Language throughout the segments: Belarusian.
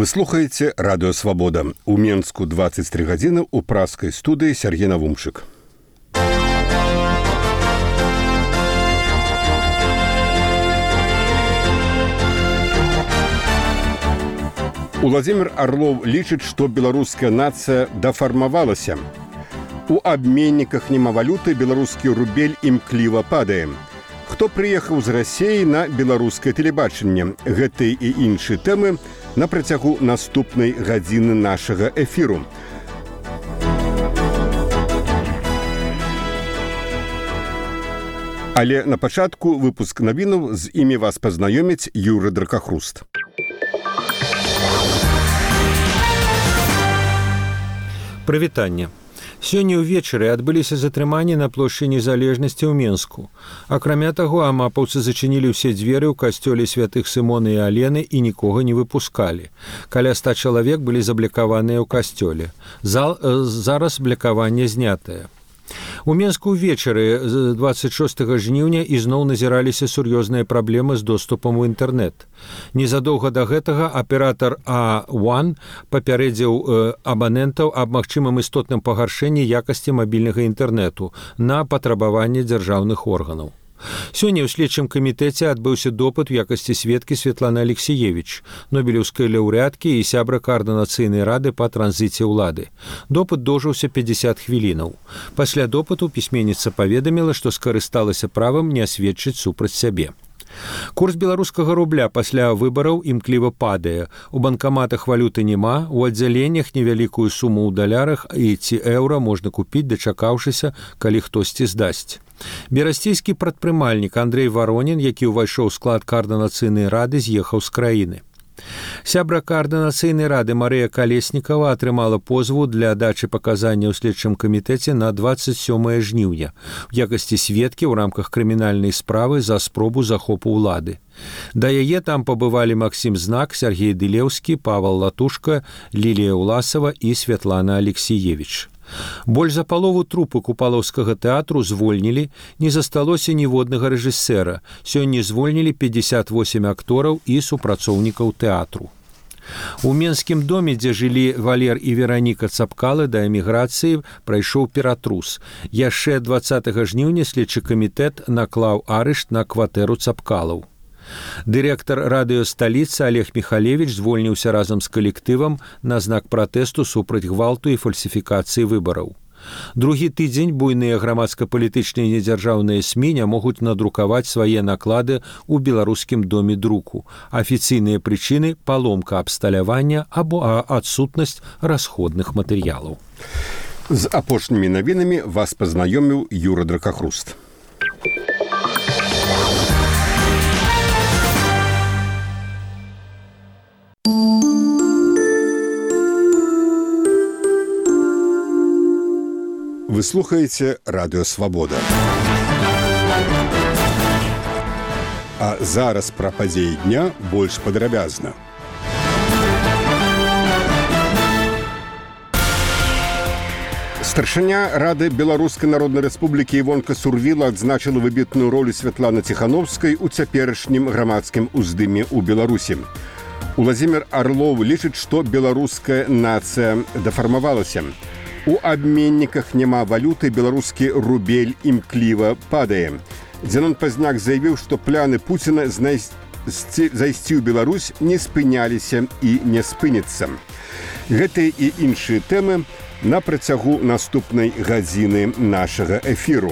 Вы слухаеце радыё Свабода. У Менску 23 гадзіны ў пражскай студыі Сергей Навумчык. Уладзімір Арлоў лічыць, што беларуская нацыя дафармавалася. У абменніках няма валюты, беларускі рубель імкліва падае. Хто прыехаў з Расіі на беларускае тэлебачанне? Гэтыя і іншыя тэмы на працягу наступнай гадзіны нашага эфіру. Але на пачатку выпуск навінаў, з імі вас пазнаёміць Юры Дракахруст. Прывітанне. Сёння ўвечары адбыліся затрыманні на плошчы Незалежнасці ў Менску. Акрамя таго, амапаўцы зачынілі ўсе дзверы ў касцёле святых Сымона і Алены і нікога не выпускалі. Каля 100 чалавек былі заблякаваныя ў касцёле. Зараз блякаванне знятае. У Менску ўвечары 26 жніўня ізноў назіраліся сур'ёзныя праблемы з доступам у інтэрнэт. Незадоўга да гэтага аператар A1 папярэдзіў абанентаў аб магчымым істотным пагаршэнні якасці мабільнага інтэрнэту на патрабаванне дзяржаўных органаў. Сёння ў следчым камітэце адбыўся допыт у якасці сведкі Светланы Алексіевіч, нобелеўскай лаўрэаткі і сябра Каардынацыйнай рады па транзіце ўлады. Допыт доўжыўся 50 хвілінаў. Пасля допыту пісьменніца паведаміла, што скарысталася правам не асведчыць супраць сябе. Курс беларускага рубля пасля выбараў імкліва падае. У банкаматах валюты няма, у аддзяленнях невялікую суму ў далярах і ці еўра можна купіць, дачакаўшыся, калі хтосьці здасць. Берасцейскі прадпрымальнік Андрей Воронін, які ўвайшоў у склад Каардынацыйнай рады, з'ехаў з краіны. Сябра Каардынацыйнай рады Марыя Калеснікава атрымала позву для дачы паказанняў у следчым камітэце на 27 жніўня у якасці сведкі ў рамках крымінальнай справы за спробу захопу ўлады. Да яе там пабывалі Максім Знак, Сергей Дылеўскі, Павал Латушка, Лілія Ўласава і Святлана Алексіевіч. Больш за палову трупы купалаўскага тэатру звольнілі, не засталося ніводнага рэжысэра. Сёння звольнілі 58 актораў і супрацоўнікаў тэатру. У Менскім доме, дзе жылі Валер і Вераніка Цапкалы, да эміграцыі прайшоў ператрус. Яшчэ 20 жніўня следчы камітэт наклаў арышт на кватэру Цапкалаў. Дырэктар радыё «Сталіца» Олег Михалевич звольніўся разам з калектывам на знак пратэсту супраць гвалту і фальсіфікацыі выбараў. Другі тыдзень буйныя грамадска-палітычныя недзяржаўныя СМІ не могуць надрукаваць свае наклады ў беларускім доме друку. Афіцыйныя прычыны – паломка абсталявання або адсутнасць расходных матэрыялаў. З апошнімі навінамі вас пазнаёміў Юра Дракахруст. Вы слухаеце радыё Свабода. А зараз пра падзеі дня больш падрабязна. Старшыня Рады Беларускай Народнай Рэспублікі Івонка Сурвіла адзначыла выбітную ролю Святланы Ціхановскай у цяперашнім грамадскім уздыме ў Беларусі. Уладзімір Арлоў лічыць, што беларуская нацыя дафармавалася. У абменніках няма валюты, беларускі рубель імкліва падае. Дзянон Пазняк заявіў, што пляны Пуціна зайсці ў Беларусь не спыняліся і не спыняцца. Гэтыя і іншыя тэмы на працягу наступнай гадзіны нашага эфіру.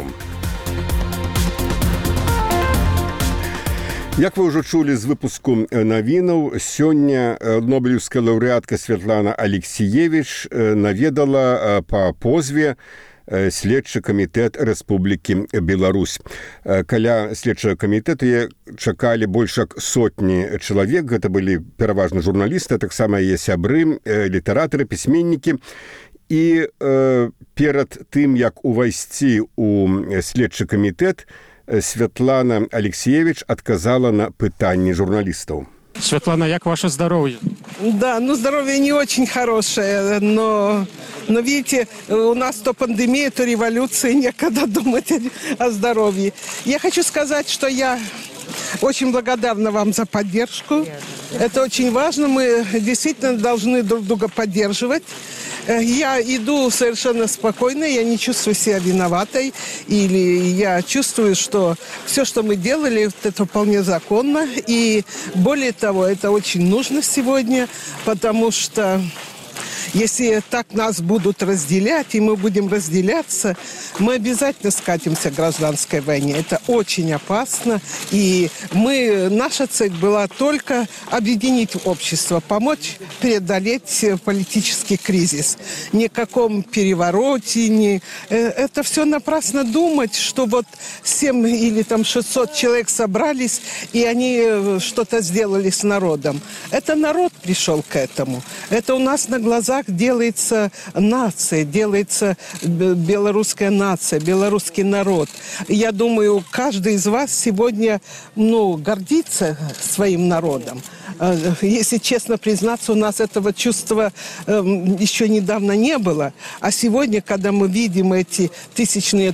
Як вы ўжо чулі з выпуску навінаў, сёння нобелеўская лаўрэатка Святлана Алексіевіч наведала па позве следчы камітэт Рэспублікі Беларусь. Каля следчага камітэта чакалі больш як сотні чалавек. Гэта былі пераважна журналісты, таксама яе сябры, літаратары, пісьменнікі. І перад тым, як увайсці ў следчы камітэт, Светлана Алексіевіч отказала на пытанні журналистов. Светлана, як ваше здоровье? Да, здоровье не очень хорошее, но видите, у нас то пандемия, то революция, некогда думать о здоровье. Я хочу сказать, что я Очень благодарна вам за поддержку. Это очень важно. Мы действительно должны друг друга поддерживать. Я иду совершенно спокойно, я не чувствую себя виноватой. Или я чувствую, что все, что мы делали, это вполне законно. И более того, это очень нужно сегодня, потому что если так нас будут разделять, и мы будем разделяться, мы обязательно скатимся к гражданской войне. Это очень опасно. И наша цель была только объединить общество, помочь преодолеть политический кризис. Ни о каком перевороте, это все напрасно думать, что вот 7 или 600 человек собрались, и они что-то сделали с народом. Это народ пришел к этому. Это у нас на глазах делается нация, делается белорусская нация, белорусский народ. Я думаю, каждый из вас сегодня гордится своим народом. Если честно признаться, у нас этого чувства еще недавно не было. А сегодня, когда мы видим эти тысячные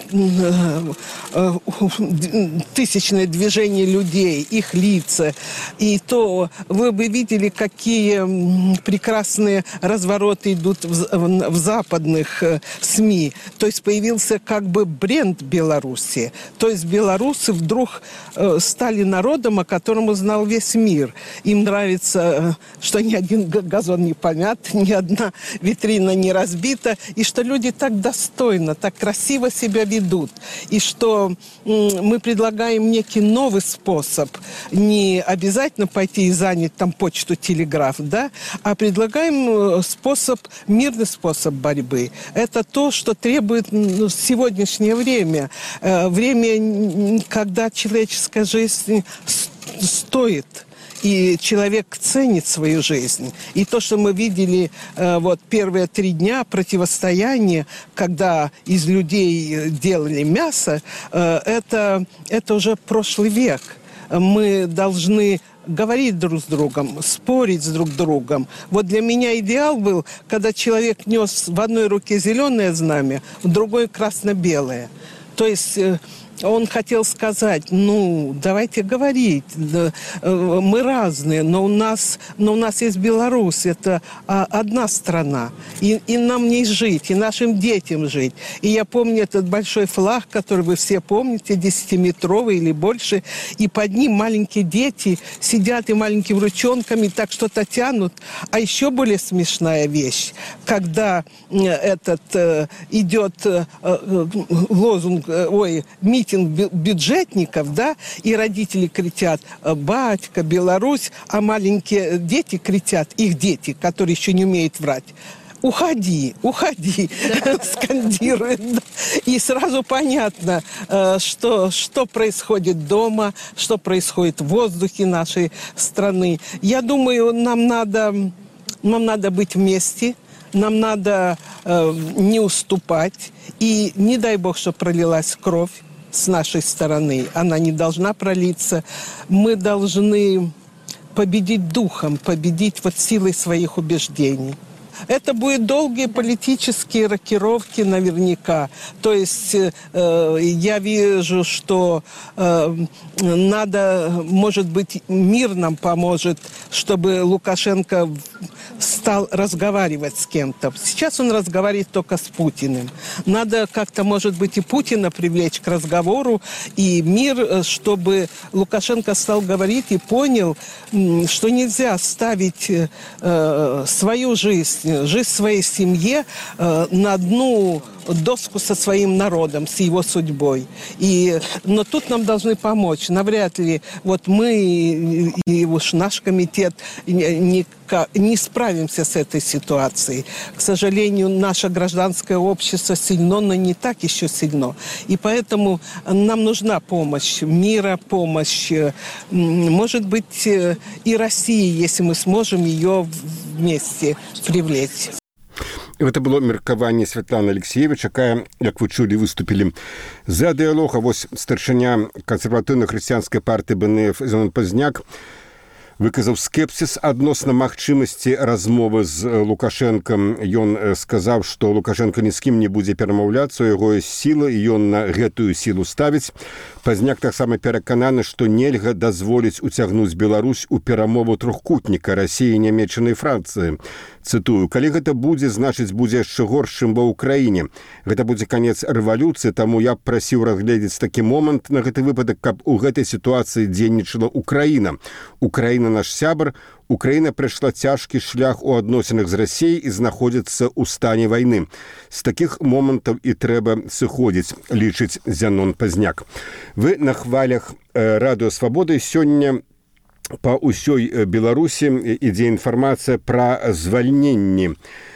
движения людей, их лица, и то вы бы видели, какие прекрасные развороты идут в западных СМИ. То есть появился как бы бренд Беларуси. То есть белорусы вдруг стали народом, о котором узнал весь мир. Им нравится, что ни один газон не помят, ни одна витрина не разбита, и что люди так достойно, так красиво себя ведут. И что мы предлагаем некий новый способ. Не обязательно пойти и занять там почту, телеграф, да, а предлагаем мирный способ борьбы. Это то, что требует сегодняшнее время. Время, когда человеческая жизнь стоит. И человек ценит свою жизнь. И то, что мы видели первые 3 дня противостояния, когда из людей делали мясо, это уже прошлый век. Мы должны говорить друг с другом, спорить с друг другом. Вот для меня идеал был, когда человек нес в одной руке зеленое знамя, в другой красно-белое. То есть он хотел сказать, давайте говорить, мы разные, но у нас есть Беларусь, это одна страна, и нам не жить, и нашим детям жить. И я помню этот большой флаг, который вы все помните, 10-метровый или больше, и под ним маленькие дети сидят и маленькими ручонками так что-то тянут. А еще более смешная вещь, когда идет лозунг, митинг бюджетников, да, и родители кричат «Батька, Беларусь», а маленькие дети кричат, их дети, которые еще не умеют врать, «Уходи, уходи», скандируют. И сразу понятно, что происходит дома, что происходит в воздухе нашей страны. Я думаю, нам надо быть вместе, нам надо не уступать. И не дай бог, что пролилась кровь с нашей стороны. Она не должна пролиться. Мы должны победить духом, победить силой своих убеждений. Это будут долгие политические рокировки наверняка. То есть я вижу, что может быть, мир нам поможет, чтобы Лукашенко стал разговаривать с кем-то. Сейчас он разговаривает только с Путиным. Надо как-то, может быть, и Путина привлечь к разговору, и мир, чтобы Лукашенко стал говорить и понял, что нельзя ставить свою жизнь своей семье на одну доску со своим народом, с его судьбой. Но тут нам должны помочь. Навряд ли мы и наш комитет не справимся с этой ситуацией. К сожалению, наше гражданское общество сильно, но не так еще сильно. И поэтому нам нужна помощь мира, помощь, может быть, и России, если мы сможем ее вместе привлечь. Гэта было меркаванне Святланы Алексеевич, якая, як вы чулі, выступілі за дыялог. А вось старшыня кансерватыўна-хрысціянскай партыі БНФ Зенон Пазняк выказаў скепсіс адносна магчымасці размовы з Лукашэнкам. Ён сказаў, што Лукашенко ні з кім не будзе перамаўляцца, у яго ёсць сіла, і ён на гэтую сілу ставіць. Пазняк таксама перакананы, што нельга дазволіць уцягнуць Беларусь у перамову трохкутніка Расіі, Нямецчыны і Францыі. Цытую: «Калі гэта будзе, значыць, будзе яшчэ горш, чым ва ўкраіне. Гэта будзе канец рэвалюцыі, таму я б прасіў разгледзець такі момант на гэты выпадак, каб у гэтай сітуацыі дзейнічала Украіна. Украіна наш сябар, Украіна прайшла цяжкі шлях у адносінах з Расіяй і знаходзіцца ў стане вайны. З такіх момантаў і трэба сыходзіць», лічыць Зянон Пазняк. Вы на хвалях Радыё Свабоды. Сёння па ўсёй Беларусі ідзе інфармацыя пра звальненні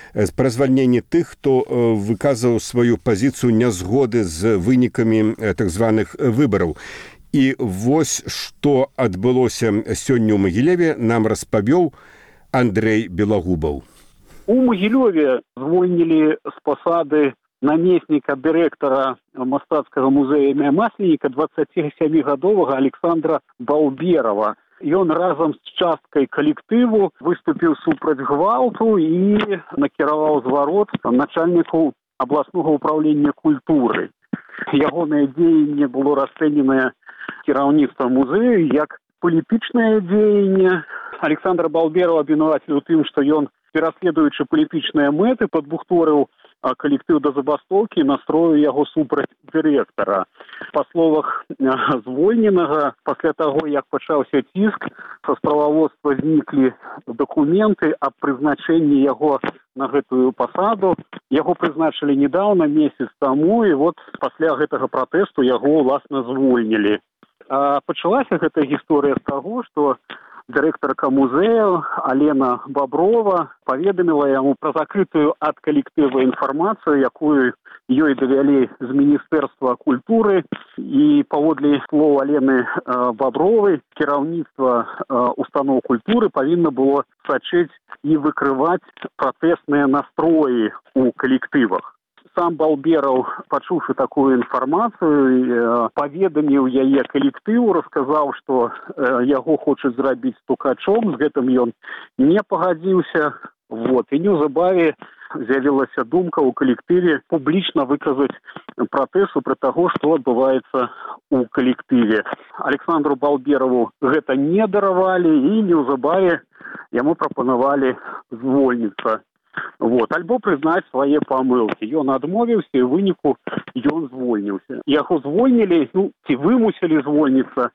тых, хто выказаў сваю пазіцыю нязгоды з вынікамі так званых выбараў. І вось што адбылося сёння ў Магілеве, нам распавёў Андрэй Белагубаў. У Магілёве звольнілі з пасады намесніка дырэктара мастацкага музея імя Масленіка 27-гадовага Александра Балберова. Ён разам з часткай калектыву выступіў супраць гвалту і накіраваў зварот начальніку абласнога ўпраўлення культуры. Ягонае дзеянне было расцэненае кіраўніцтвам музею як палітычнае дзеянне. Александр Балберов абвінаваціў у тым, што ён, пераследуючы палітычныя мэты, падбухторыў калектыў да забастоўкі і настроіў яго супраць дырэктара. Па словах звольненага, пасля таго, як пачаўся ціск, са справаводства зніклі дакументы аб прызначэнні яго на гэтую пасаду. Яго прызначылі недаўна, месяц таму, і вот пасля гэтага пратэсту яго, уласна, звольнілі. Пачалася гэтая гісторыя з таго, што дырэктарка музею Алена Баброва паведаміла яму пра закрытую ад калектыва інфармацыю, якую ёй давялі з Міністэрства культуры. І паводле слоў Алены Бабровай, кіраўніцтва устаноў культуры павінна было сачыць і выкрываць пратэсныя настроі ў калектывах. Сам Балберов, пачуўшы такую інфармацыю, паведаміў яе калектыву, расказаў, што яго хочуць зрабіць стукачом, з гэтым ён не пагадзіўся. І неўзабаве з'явілася думка ў калектыве публічна выказаць пратэст супраць таго, што адбываецца ў калектыве. Александру Балберову гэта не даравалі, і неўзабаве яму прапанавалі звольніцца. Альбо прызнаць свае памылкі. Ён адмовіўся, і ў выніку ён звольніўся. Яго звольнілі, ці вымусілі звольніцца.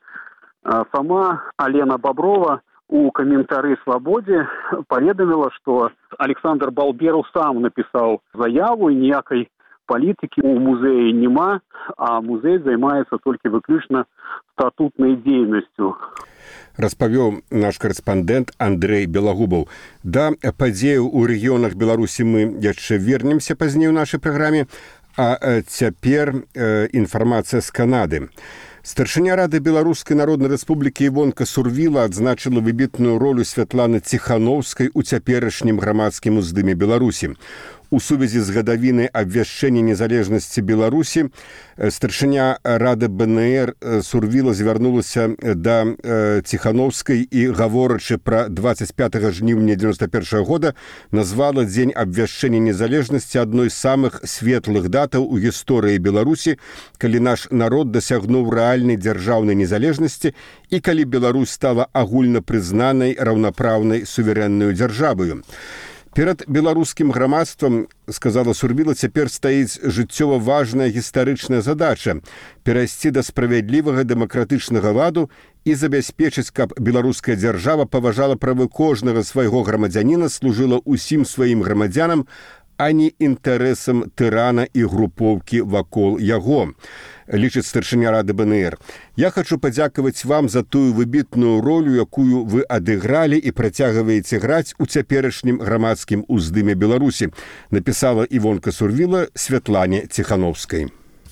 Сама Алена Баброва у каментары «Свабодзе» паведаміла, што Александр Балберов сам напісаў заяву, і ніякай палітыкі ў музеі няма, а музей займаецца толькі выключна статутнай дзейнасцю. Распавёў наш карэспандэнт Андрэй Белагубаў. Да падзеяў у рэгіёнах Беларусі мы яшчэ вернемся пазней у нашай праграме, а цяпер інфармацыя з Канады. Старшыня Рады Беларускай Народнай Рэспублікі Івонка Сурвіла адзначыла выбітную ролю Святланы Ціханаўскай у цяперашнім грамадскім уздыме Беларусі. У сувязі з гадавінай абвяшчэння незалежнасці Беларусі старшыня Рады БНР Сурвіла звярнулася да Ціханаўскай і, гаворачы пра 25 жніўня 91 года, назвала дзень абвяшчэння незалежнасці адной з самых светлых датаў у гісторыі Беларусі, калі наш народ дасягнуў рэальнай дзяржаўнай незалежнасці і калі Беларусь стала агульнапрызнанай, раўнапраўнай, суверэннаю дзяржаваю. Перад беларускім грамадствам, сказала Сурвіла, цяпер стаіць жыццёва важная гістарычная задача перайсці да справядлівага дэмакратычнага ладу і забяспечыць, каб беларуская дзяржава паважала правы кожнага свайго грамадзяніна, служыла ўсім сваім грамадзянам, а не інтарэсам тырана і групоўкі вакол яго, лічыць старшыня Рады БНР. Я хачу падзякаваць вам за тую выбітную ролю, якую вы адыгралі і працягваеце граць у цяперашнім грамадскім уздыме Беларусі, напісала Івонка Сурвіла Святлане Ціханаўскай.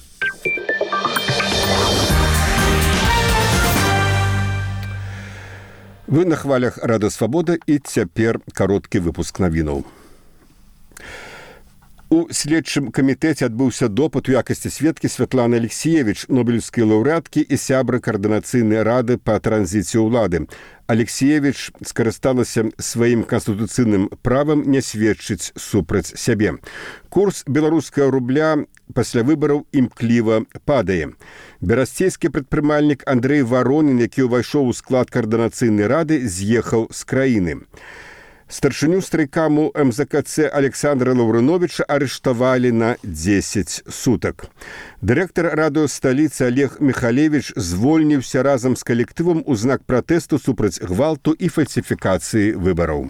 Вы на хвалях Радыё Свабода, і цяпер кароткі выпуск навінаў. У следчым камітэце адбыўся допыт у якасці сведкі Святланы Алексеевич, нобелевскай лаўрэаткі і сябры каардынацыйнай рады па транзіцыі ўлады. Алексеевич скарысталася сваім канстытуцыйным правам не сведчыць супраць сябе. Курс беларускага рубля пасля выбараў імкліва падае. Берасцейскі прадпрымальнік Андрэй Варонін, які ўвайшоў у склад каардынацыйнай рады, з'ехаў з краіны. Старшыню страйкаму МЗКЦ Александра Лаўрыновіча арыштавалі на 10 сутак. Дырэктар радыёсталіцы Олег Михалевич звольніўся разам з калектывам у знак пратэсту супраць гвалту і фальсіфікацыі выбараў.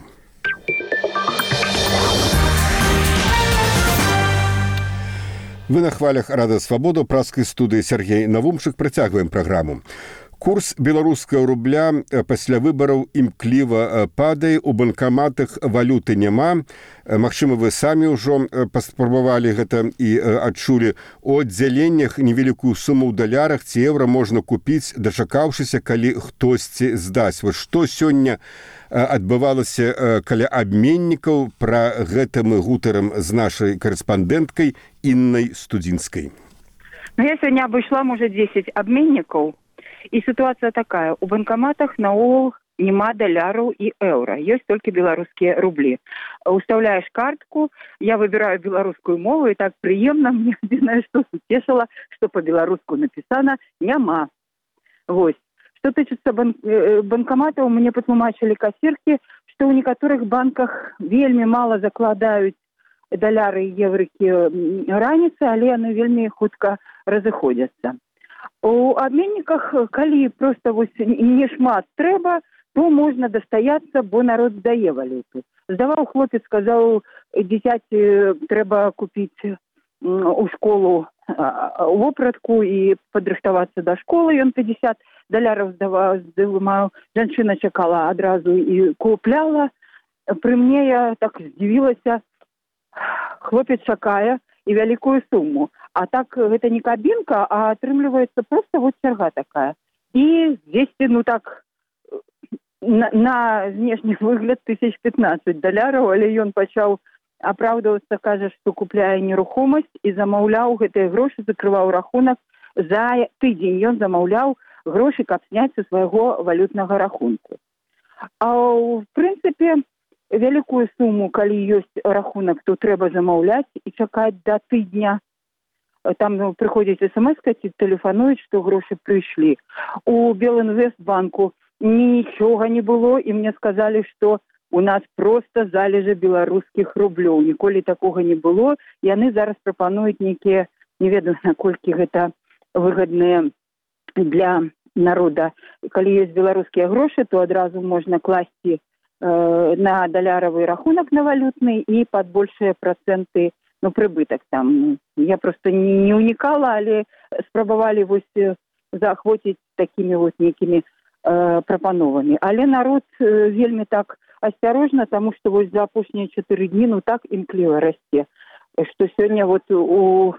Вы на хвалях Радыё Свабода, ў праскай студыі Сергей Навумчык. Працягваем праграму. Курс беларускага рубля пасля выбараў імкліва падае, у банкаматах валюты няма. Магчыма, вы самі ўжо паспрабавалі гэта і адчулі. У аддзяленнях невялікую суму ў далярах ці еўра можна купіць, дачакаўшыся, калі хтосьці здасць. Вот што сёння адбывалася каля абменнікаў, пра гэта мы гутарам з нашай карэспандэнткай Іннай Студзінскай. Я сегодня обошла, может, 10 обменников. И ситуация такая. У банкоматах наогул нема доляров и евро. Есть только белорусские рубли. Уставляешь картку, я выбираю белорусскую мову, и так приемно мне, единственное, что утешило, что по-белорусски написано «няма». Вот. Что тычется банкоматов, мне патлумачили кассирки, что у некоторых банках вельми мало закладают доляры и еврыки раніцы, але яны вельми хутка разыходзяцца. У абменніках, калі проста не шмат трэба, то можна дастаяцца, бо народ здае валюту. Здаваў хлопец, сказаў, дзіцяці трэба купіць у школу вопратку і падрыхтавацца да школы. Ён 50 доляраў здымаў. Жанчына чакала адразу і купляла. Пры мне я так здзівілася. Хлопец чакае і вялікую суму. А так гэта не кабінка, а атрымліваецца просто вот чарга такая. І здесь, на знешні выгляд 1015 доляраў, але ён пачаў апраўдвацца, кажа, што купляе нерухомасць і замаўляў гэтыя грошы, закрываў рахунак за тыдзень. Ён замаўляў грошы, каб зняць са свайго валютнага рахунку. А в прынцыпе, вялікую суму, калі ёсць рахунак, то трэба замаўляць і чакаць да тыдня. Там прыходзіць смс-ка ці тэлефануюць, што грошы прыйшлі. У Белінвестбанку нічога не было, і мне сказалі, што у нас проста залежы беларускіх рублёў. Ніколі такога не было. Яны зараз прапануюць нейкія, не ведаю, наколькі гэта выгадныя для народа. Калі ёсць беларускія грошы, то адразу можна класці на даляровый рахунок на валютный и под большие проценты, прибыток там. Я просто не уникала, але спробовали заохватить такими некими прапановами. Але народ вельми так осторожно, потому что за опошние 4 дни так імкліва расце, что сегодня у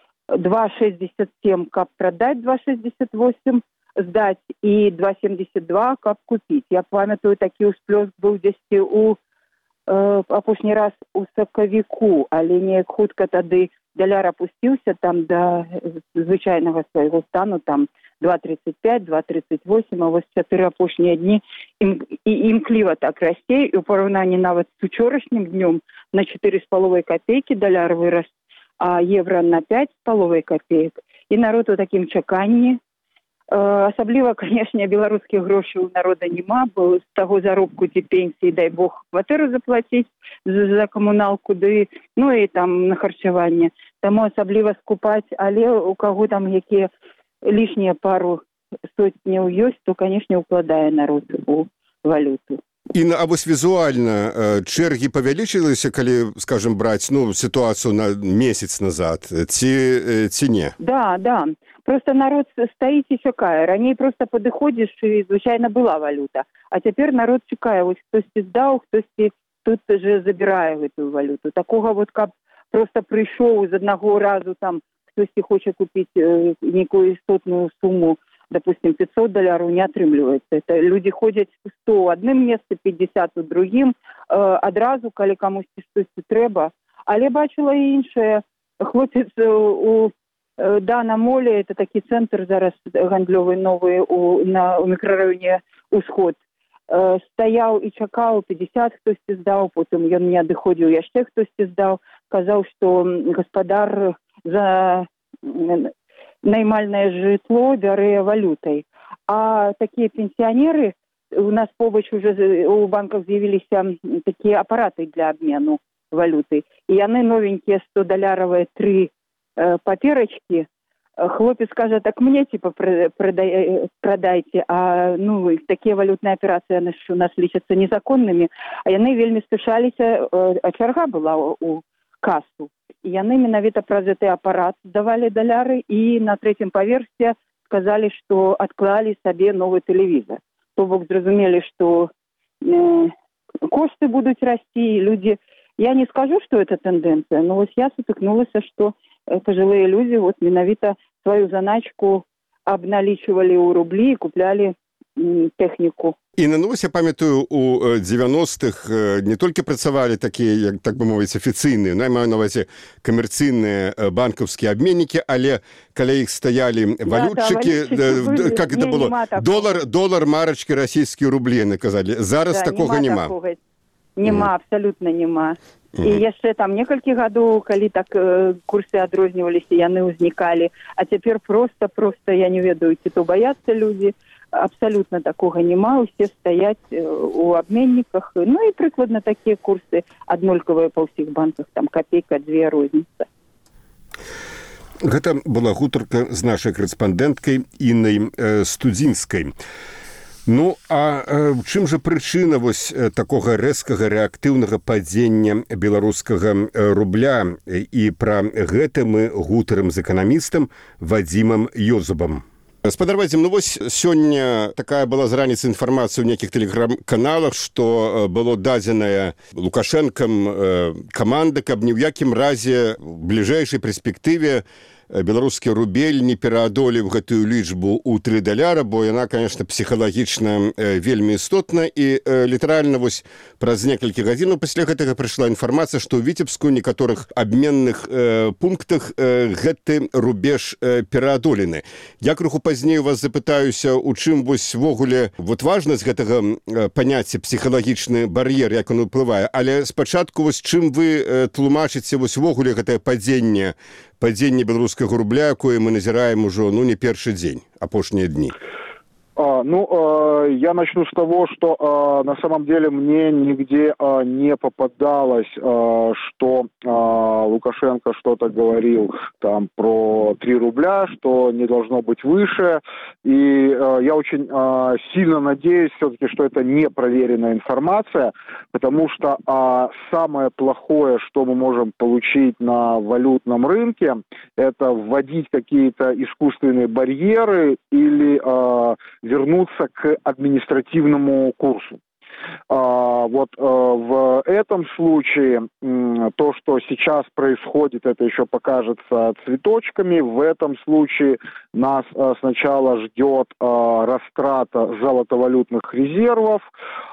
2,67 каб продать, 2,68 сдать и 2,72 каб купить. Я памятаю, такі ўсплёск быў дзесьці у апошні раз у сакавіку, але неяк хутка тады даляр апусціўся там да звычайнага свайго стану, там 2,35, 2,38, а вось 4 апошнія дні імкліва так расце, і ў параўнанні нават з учорашнім днём на 4,5 копейкі даляр вырас, а евро на 5,5 копеек. І народ у такім чаканні. Асабліва, канешне, беларускіх грошай у народа няма, бо з таго заробку ці пенсіі, дай бог, кватэру заплаціць за камуналку, і там на харчаванне. Таму асабліва скупаць, але у каго там якія лішнія пару сотняў ёсць, то, канешне, укладае народ у валюту. І а вось візуальна чэргі павялічыліся, калі, скажем, браць сітуацыю на месяц назад, ці не? Да. Просто народ стаіць і чакае. Раней просто падыходзіш, і звычайна была валюта. А цяпер народ чакае. Вось хтосьці здаў, хтосьці тут же забірае гэтую валюту. Такога каб просто прыйшоў з аднаго разу, там хтосьці хоча купіць нейкую істотную суму, допустим, 500 доляраў, не атрымліваецца. Это люди ходзяць 100 ў адным месцы, 50 у другім. Адразу, калі камусьці штосьці трэба, Але бачила і іншае. Хлопец у Дана Моле, это такі цэнтр зараз гандлёвы новы у мікрараёне Усход, стаяў і чакаў, 50 хтосьці здаў, потым ён не адыходзіў, яшчэ хтосьці здаў, казаў, што гаспадар за наймальнае жытло бярэ валютай. А такія пенсіянеры, у нас побач уже у банках з'явіліся такія апараты для абмену валюты. І яны новенькія $100 3 паперачкі. Хлопец кажа, так мне типа продайте, а ну такія валютныя аперацыі у нас лічацца незаконнымі, а яны вельмі спяшаліся, а чарга была у касу. І яны менавіта праз гэты апарат здавалі даляры і на 3-м паверсе сказалі, што адклалі сабе новы тэлевізор. То бок зразумелі, што кошты будуць расці, люди... Я не скажу, что это тенденция, но вот я сутыкнулася, что пожилые люди вот менавіта свою заначку обналичивали у рублі і купляли тэхніку. І на новость, я памятаю, у 90-х не толькі працавалі такія, як так бы мовіць, афіцыйныя, я маю на увазе камерцыйныя банкаўскія абменнікі, але каля іх стаялі валютчыкі, как это было, долар, марачкі, расійскія рублі, яны казалі. Зараз такога няма. Нема, абсолютно нема. І яшчэ там некалькі гадоў, калі так курсы адрозніваліся, яны ўзнікалі. А цяпер просто, я не ведаю, ці то баяцца людзі. Абсолютно такога нема. Усе стаяць у абменніках. Ну і прыкладна такія курсы аднолькавыя па ўсіх банках. Там копейка, 2 розніца. Гэта была гутарка з нашай карэспандэнткай Іннай Студзінскай. Ну, а чым жа прычына вось такога рэзкага рэактыўнага падзення беларускага рубля? І пра гэта мы гутарым з эканамістам Вадзімам Ёзубам. Спадар Вадзім, ну вось сёння такая была з раніцы інфармацыя ў нейкіх тэлеграм-каналах, што было дадзеная Лукашэнкам каманда, каб ні ў якім разе в бліжэйшай перспектыве беларускі рубель не пераадолеў гэтую лічбу ў $3, бо яна, конечно, псіхалагічна вельмі істотна. І літаральна вось праз некалькі гадзінаў пасля гэтага прыйшла інфармацыя, што ў Віцебску некаторых абменных пунктах гэты рубеж пераадолены. Я крыху пазней у вас запытаюся, у чым вось ввогуле вот важнасць гэтага паняцця псіхалагічны бар'ер, як он уплывае. Але спачатку вось чым вы тлумачыце вось ввогуле гэтае падзенне беларускага рубля, якое мы назіраем ужо, ну, не першы дзень, апошнія дні? Я начну с того, что на самом деле мне нигде не попадалось, что Лукашенко что-то говорил там про 3 рубля, что не должно быть выше. И я очень сильно надеюсь все-таки, что это непроверенная информация, потому что самое плохое, что мы можем получить на валютном рынке, это вводить какие-то искусственные барьеры или вернуться к административному курсу. Вот в этом случае то, что сейчас происходит, это еще покажется цветочками. В этом случае нас сначала ждет растрата золотовалютных резервов,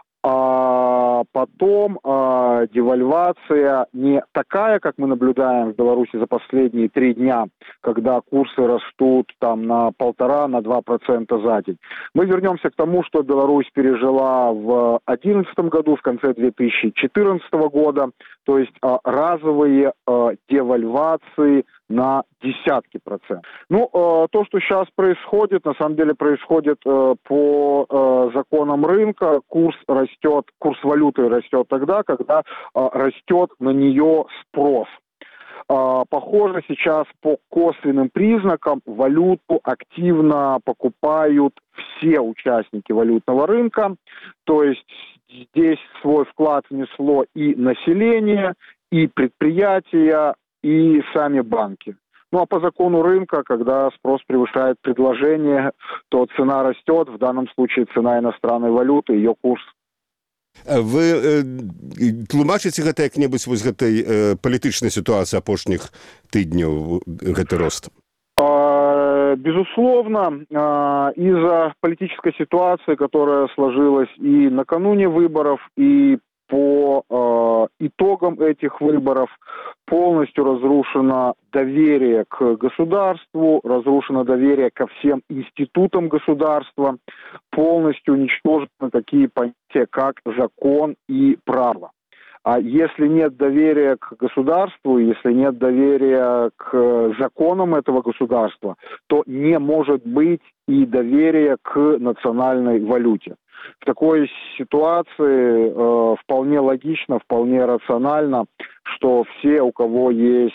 а потом девальвация не такая, как мы наблюдаем в Беларуси за последние 3 дня, когда курсы растут там на 1,5–2% за день. Мы вернемся к тому, что Беларусь пережила в 2011 году, в конце 2014 года, то есть разовые девальвации на десятки процентов. Ну, то, что сейчас происходит, на самом деле происходит по законам рынка. Курс валюты растет тогда, когда растет на нее спрос. Похоже, сейчас по косвенным признакам валюту активно покупают все участники валютного рынка. То есть здесь свой вклад внесло и население, и предприятия, и сами банки. Ну а по закону рынка, когда спрос превышает предложение, то цена растет, в данном случае цена иностранной валюты, ее курс. Вы тлумачыце гэта як-небудзь вось гэтай палітычнай сітуацыі апошніх тыдняў, гэты рост? Безусловно, из-за политической ситуации, которая сложилась и накануне выборов, и по итогам этих выборов полностью разрушено доверие к государству, разрушено доверие ко всем институтам государства, полностью уничтожены такие понятия, как закон и право. А если нет доверия к государству, если нет доверия к законам этого государства, то не может быть и доверия к национальной валюте. В такой ситуации вполне логично, вполне рационально, что все, у кого есть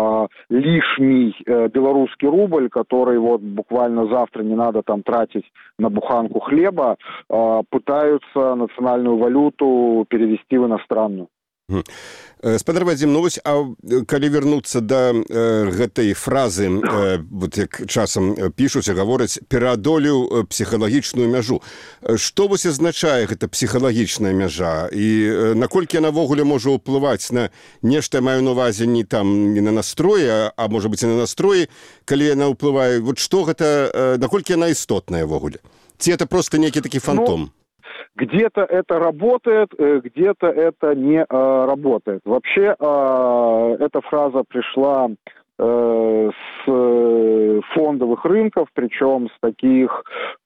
лишний белорусский рубль, который вот буквально завтра не надо там тратить на буханку хлеба, пытаются национальную валюту перевести в иностранную. Спадар Вадзім, ну вось, а калі вернуцца да гэтай фразы, вот як часам пішуць, гавораць, пераадолеў псіхалагічную мяжу. Што вось азначае гэта псіхалагічная мяжа? І наколькі яна ввогуле можа ўплываць на нешта, маю на ўвазе не на настроі, а можа быць і на настроі, калі яна ўплывае, вот што гэта, наколькі яна істотная ввогуле? Ці это просто нейкі такі фантом? Где-то это работает, где-то это не работает. Вообще, эта фраза пришла с фондовых рынков, причем с таких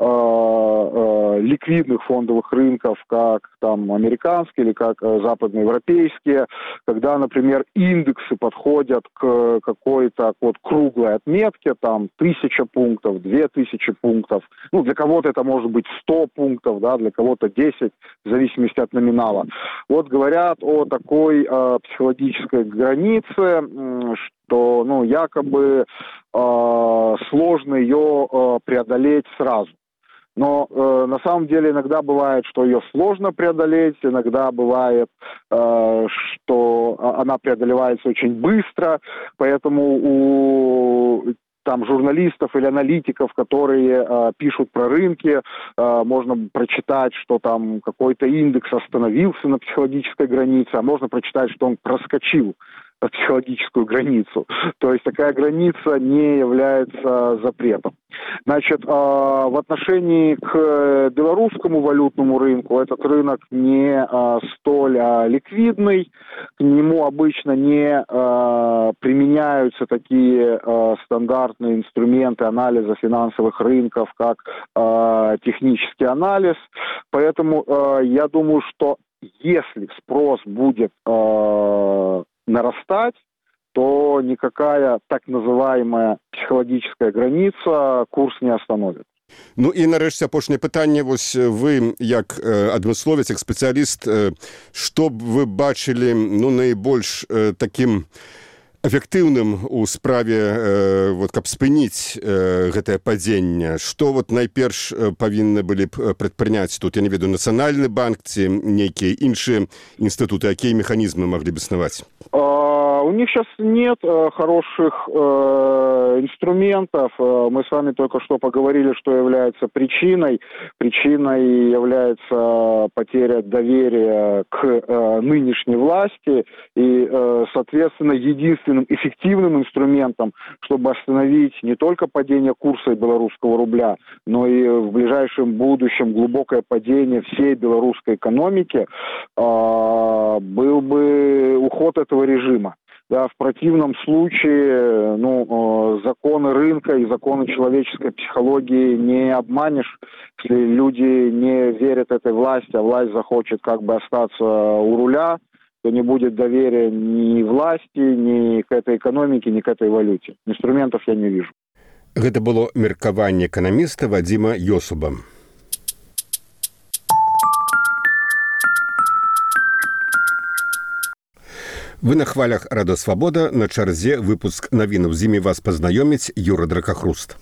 ликвидных фондовых рынков, как там американские или как западноевропейские, когда, например, индексы подходят к какой-то вот круглой отметке, там 1000 пунктов, 2000 пунктов, ну, для кого-то это может быть 100 пунктов, да, для кого-то 10, в зависимости от номинала. Вот говорят о такой психологической границе, что, ну, якобы сложно ее преодолеть сразу. Но на самом деле иногда бывает, что ее сложно преодолеть, иногда бывает, что она преодолевается очень быстро, поэтому у там журналистов или аналитиков, которые пишут про рынки, можно прочитать, что там какой-то индекс остановился на психологической границе, а можно прочитать, что он проскочил психологическую границу. То есть такая граница не является запретом. Значит, в отношении к белорусскому валютному рынку этот рынок не столь ликвидный, к нему обычно не применяются такие стандартные инструменты анализа финансовых рынков, как технический анализ. Поэтому я думаю, что если спрос будет нарастать, то никакая так называемая психологическая граница курс не остановит. Ну і нарэшце апошняе пытанне, вось вы як адмысловец, як спецыяліст, што б вы бачылі, ну, найбольш такім эфектыўным у справе, вот, каб спыніць гэтае падзенне? Што вот найперш павінны былі б прадпрыняць тут, я не ведаю, Нацыянальны банк ці нейкія іншыя інстытуты, якія механізмы маглі б існаваць? У них сейчас нет хороших инструментов. Мы с вами только что поговорили, что является причиной. Причиной является потеря доверия к нынешней власти. И, соответственно, единственным эффективным инструментом, чтобы остановить не только падение курса белорусского рубля, но и в ближайшем будущем глубокое падение всей белорусской экономики, был бы уход этого режима. Да, в противном случае, ну, законы рынка и законы человеческой психологии не обманешь. Если люди не верят этой власти, а власть захочет как бы остаться у руля, то не будет доверия ни власти, ни к этой экономике, ни к этой валюте. Инструментов я не вижу. Гэта было меркаванне эканаміста Вадзіма Йосуба. Вы на хвалях Радио Свобода, на чарзе выпуск навінаў. З імі вас пазнаёміць Юра Дракахруст.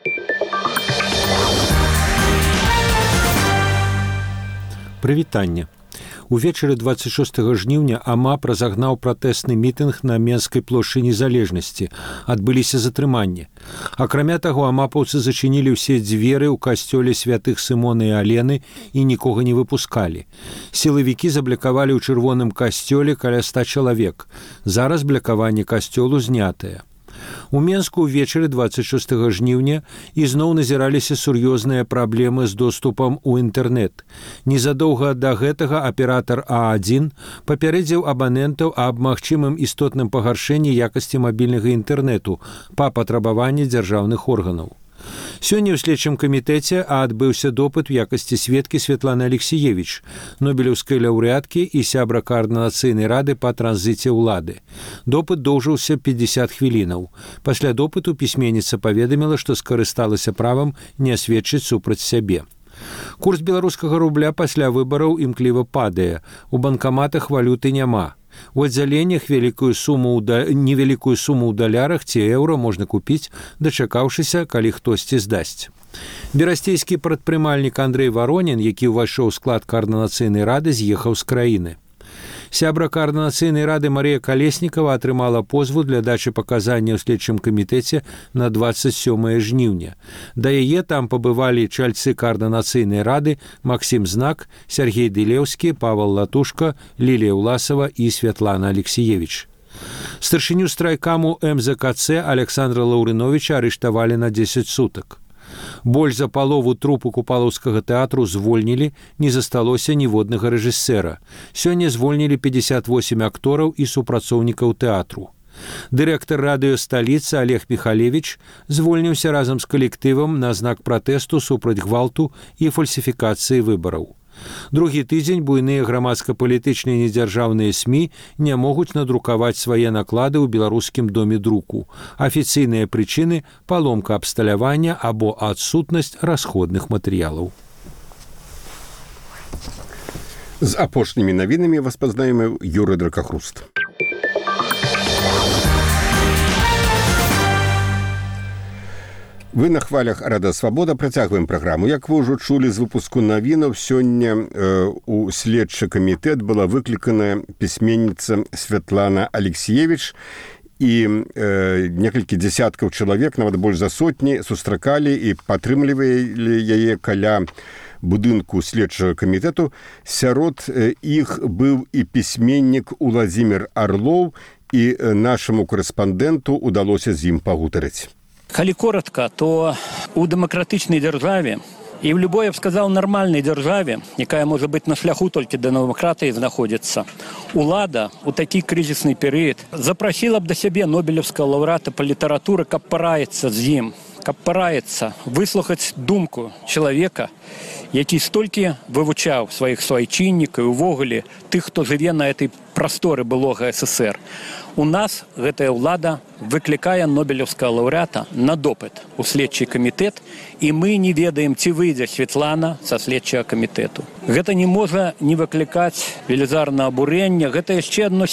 Прывітанне. Увечары 26 жніўня АМАП разагнаў пратэсны мітынг на Менскай плошчы Незалежнасці. Адбыліся затрыманні. Акрамя таго, амапаўцы зачынілі ўсе дзверы ў касцёле святых Сымона і Алены і нікога не выпускалі. Сілавікі заблякавалі ў чырвоным касцёле каля 100 чалавек. Зараз блякаванне касцёлу знятае. У Менску ўвечары 26 жніўня ізноў назіраліся сур'ёзныя праблемы з доступам у інтэрнэт. Незадоўга да гэтага аператар А1 папярэдзіў абанентаў аб магчымым істотным пагаршэнні якасці мабільнага інтэрнэту па патрабаванні дзяржаўных органаў. Сёння ў следчым камітэце адбыўся допыт у якасці сведкі Светланы Алексіевіч, нобелеўскай лаўрэаткі і сябра Каардынацыйнай рады па транзіце ўлады. Допыт доўжыўся 50 хвілінаў. Пасля допыту пісьменніца паведаміла, што скарысталася правам не асведчыць супраць сябе. Курс беларускага рубля пасля выбараў імкліва падае. У банкаматах валюты няма. У аддзяленнях невялікую суму ў далярах ці еўра можна купіць, дачакаўшыся, калі хтосьці здасць. Берасцейскі прадпрымальнік Андрэй Варонін, які ўвайшоў у склад Каардынацыйнай рады, з'ехаў з краіны. Сябра Каардынацыйнай рады Марыя Калеснікава атрымала позву для дачы паказанняў у следчым камітэце на 27 жніўня. Да яе там пабывалі чальцы Каардынацыйнай рады Максім Знак, Сергей Дылеўскі, Павел Латушка, Лілія Ўласава і Святлана Алексіевіч. Старшыню страйкаму МЗКЦ Александра Лаўрыновіча арыштавалі на 10 сутак. Больш за палову трупу купалаўскага тэатру звольнілі, не засталося ніводнага рэжысэра. Сёння звольнілі 58 актораў і супрацоўнікаў тэатру. Дырэктар радыё «Сталіца» Олег Михалевич звольніўся разам з калектывам на знак пратэсту супраць гвалту і фальсіфікацыі выбараў. Другі тыдзень буйныя грамадска-палітычныя недзяржаўныя СМІ не могуць надрукаваць свае наклады ў беларускім доме друку. Афіцыйныя прычыны – паломка абсталявання або адсутнасць расходных матэрыялаў. З апошнімі навінамі вас пазнаёміў Юрый Дракахруст. Вы на хвалях Рада Свабода. Працягваем праграму. Як вы ўжо чулі з выпуску навінаў, сёння у следчы камітэт была выкліканая пісьменніца Святлана Алексіевіч, і некалькі дзесяткаў чалавек, нават больш за сотні, сустракалі і падтрымлівалі яе каля будынку следчага камітэту. Сярод іх быў і пісьменнік Уладзімір Арлоў, і нашаму корэспандэнту ўдалося з ім пагутарыць. Калі коротко, то у дэмакратычнай дзяржаве і ў любой, я б сказаў, нармальнай дзяржаве, якая можа быць на шляху толькі да дэмакратыі знаходзіцца, улада у такі крызісны перыяд запрасіла б да сябе нобелеўскага лаўрэата па літаратуры, каб параіцца з ім, каб параіцца, выслухаць думку чалавека, які столькі вывучаў сваіх суайчыннікаў і увогуле тых, хто жыве на этой прасторы былога СССР. У нас гэтая ўлада выклікае нобелеўскага лаўрэата на допыт у следчы камітэт, і мы не ведаем, ці выйдзе Светлана са следчага камітэту. Гэта не можа не выклікаць велізарнае абурэнне, гэта яшчэ адно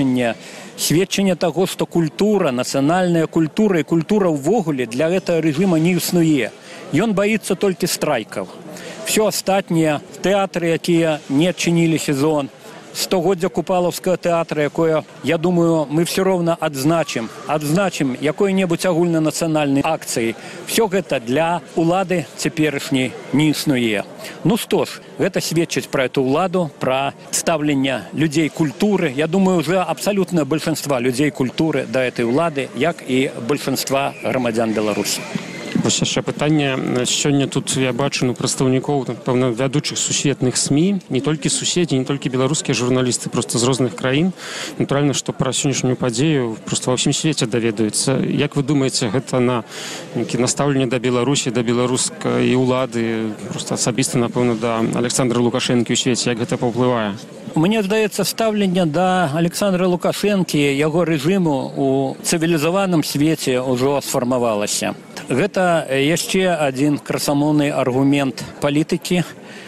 сведчанне таго, што культура, нацыянальная культура і культура ўвогуле для гэтага рэжыма не існуе. Ён баіцца толькі страйкаў. Все астатнія тэатры, якія не адчынілі сезон, стагоддзя купалаўскага тэатра, якое, я думаю, мы все роўна адзначым якой-небудзь агульнанацыянальнай акцыі. Все гэта для улады цяперашняй не існуе. Ну што ж, гэта сведчыць пра эту ўладу, пра стаўленне людзей культуры. Я думаю, уже абсалютнае большинства людзей культуры да этой улады, як і большинства грамадзян Беларусі. Вось яшчэ пытанне. Сёння тут я бачу прадстаўнікоў, пэўна, вядучых сусветных СМІ, не толькі суседзі, не толькі беларускія журналісты, просто з розных краін. Натуральна, што пра сённяшнюю падзею просто ва ўсім свеце даведаюцца. Як вы думаеце, гэта на настаўленне да Беларусі, да беларускай улады, просто асабіста, напэўна, да Александра Лукашэнкі ў свеце, як гэта паўплывае? Мне здаецца, стаўленне да Александра Лукашэнкі, яго рэжыму у цывілізаваным свеце ўжо сфармавалася. Гэта яшчэ адзін красамоўны аргумент палітыкі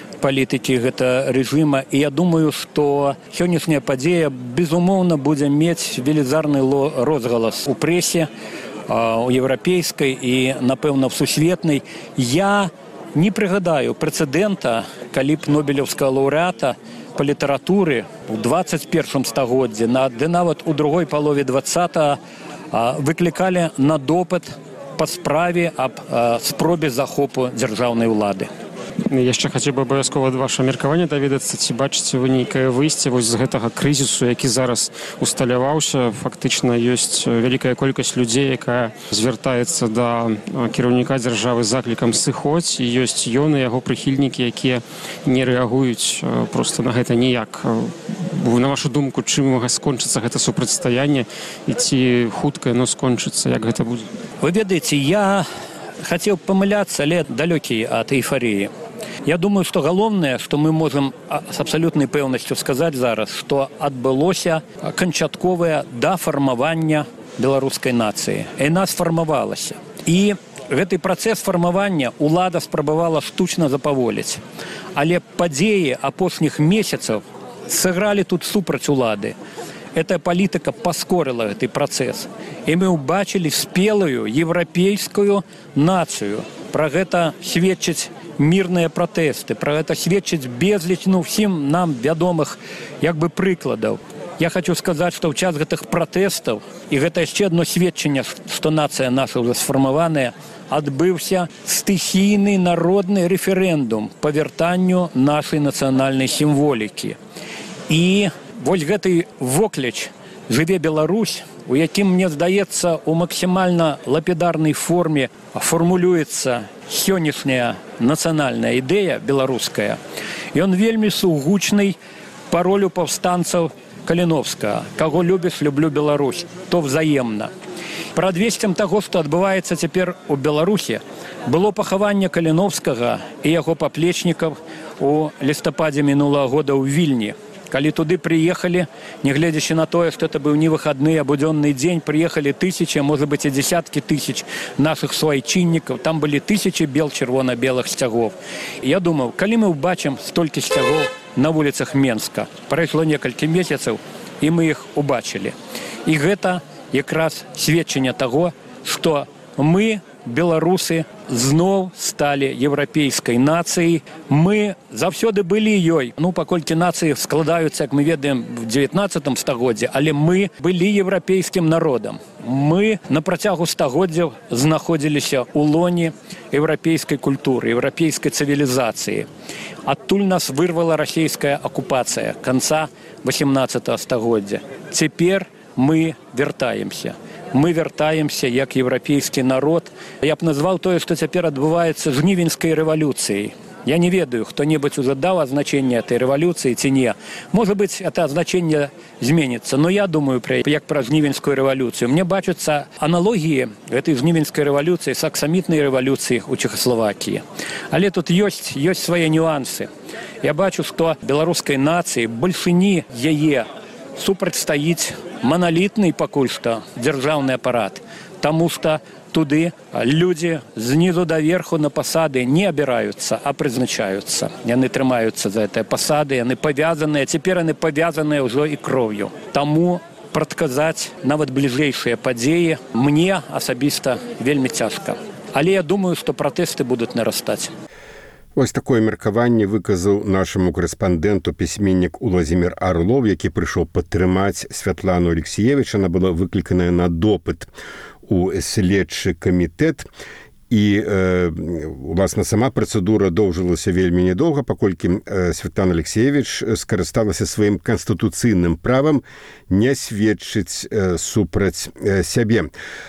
гэта рэжыма. І я думаю, што сённяшняя падзея, безумоўна, будзе мець велізарны розгалас у прэсе, у еўрапейскай і, напэўна, в сусветнай. Я не прыгадаю прэцэдэнта, калі б нобелеўскага лаўрэата па літаратуры ў 21 стагоддзі, ды нават у другой палове 20-го выклікалі на допыт па справе аб спробе захопу дзяржаўнай улады. яшчэ хацеў бы абавязкова ваше меркаванне даведацца, ці бачыце вы нейкае выйсце вось з гэтага крызісу, які зараз усталяваўся. Фактычна ёсць вялікая колькасць людзей, якая звяртаецца да кіраўніка дзяржавы з заклікам сыходзь, і ёсць ён і яго прыхільнікі, якія не рэагуюць проста на гэта ніяк. На вашу думку, чым скончыцца гэта супрацьстаянне і ці хутка яно скончыцца, як гэта будзе? Вы ведаеце, я хотел помыляться, але далекий от эйфории. Я думаю, что главное, что мы можем с абсолютной пэўнасцю сказать зараз, что адбылося канчатковае дафармаванне беларускай нацыі. Яна сфармавалася. І гэты працэс фармавання улада спрабавала штучна запаволіць. Але падзеі апошніх месяцаў сыгралі тут супраць улады. Эта палітыка паскорыла гэты працэс. І мы ўбачылі спелую еўрапейскую нацыю. Пра гэта сведчаць мірныя пратэсты, пра гэта сведчаць безліч ўсім нам вядомых прыкладаў. Я хочу сказаць, што ў час гэтых пратэстаў, і гэта яшчэ адно сведчанне, што нацыя наша ўжо сфармаваная, адбыўся стыхійны народны рэферэндум па вяртанню нашай нацыянальнай сімволікі. І вось гэты вокліч «Жыве Беларусь», у якім, мне здаецца, у максімальна лапідарнай форме фармулюецца сённяшняя нацыянальная ідэя беларуская. Ён вельмі сугучны па ролю паўстанцаў Каліновскага. «Каго любіш, люблю Беларусь», то взаемна. Прадвесцем таго, што адбываецца цяпер у Беларусі, было пахаванне Каліновскага і яго паплечнікаў у лістападзе мінулага года ў Вільні. Калі туды приехали, не глядячи на то, что это был не выходный, а буденный день, приехали тысячи, а может быть и десятки тысяч наших суайчинников. Там были тысячи бел-червоно-белых стягов. И я думал, коли мы убачим столько стягов на улицах Менска, прошло несколько месяцев, и мы их убачили. И это как раз сведчение того, что мы, беларусы, зноў сталі еўрапейскай нацыяй. Мы заўсёды былі ёй. Паколькі нацыі складаюцца, як мы ведаем, в 19 стагоддзі, але мы былі еўрапейскім народам. Мы на працягу стагоддзяў знаходзіліся ў лоне еўрапейскай культуры, еўрапейскай цывілізацыі. Адтуль нас вырвала расійская акупацыя канца 18 стагоддзя. Цяпер мы вяртаемся. Мы вяртаемся як еўрапейскі народ. Я б назваў тое, што цяпер адбываецца жнівеньскай рэвалюцыяй. Я не ведаю, хто-небудзь ужо даў азначэнне этой рэвалюцыі ці не. Может быть, это азначэнне зменіцца, но я думаю як пра жнівеньскую рэвалюцыю. Мне бачацца аналогіі гэтай жнівеньскай рэвалюцыі з аксамітнай рэвалюцыі ў Чэхаславакіі. Але тут ёсць свае нюансы. Я бачу, што беларускай нацыі, большыні яе супрацьстаіць монолітний пакуль што дзяржаўны апарат, таму што туды людзі знізу да верху на пасады не абіраюцца, а прызначаюцца. Яны трымаюцца за гэтыя пасады, яны павязаныя, цяпер яны павязаныя ўжо і кроўю. Таму прадказаць нават бліжэйшыя падзеі мне асабіста вельмі цяжка. Але я думаю, што пратэсты будуць нарастаць. Вось такое меркаванне выказаў нашаму корэспандэнту пісьменнік Уладзімір Арлоў, які прыйшоў падтрымаць Святлану Алексіевіч. Она была выкліканая на допыт у следчы камітэт. І, уласна, сама працэдура доўжылася вельмі недоўга, паколькі Святлана Алексіевіч скарысталася сваім канстытуцыйным правам не сведчыць супраць сябе.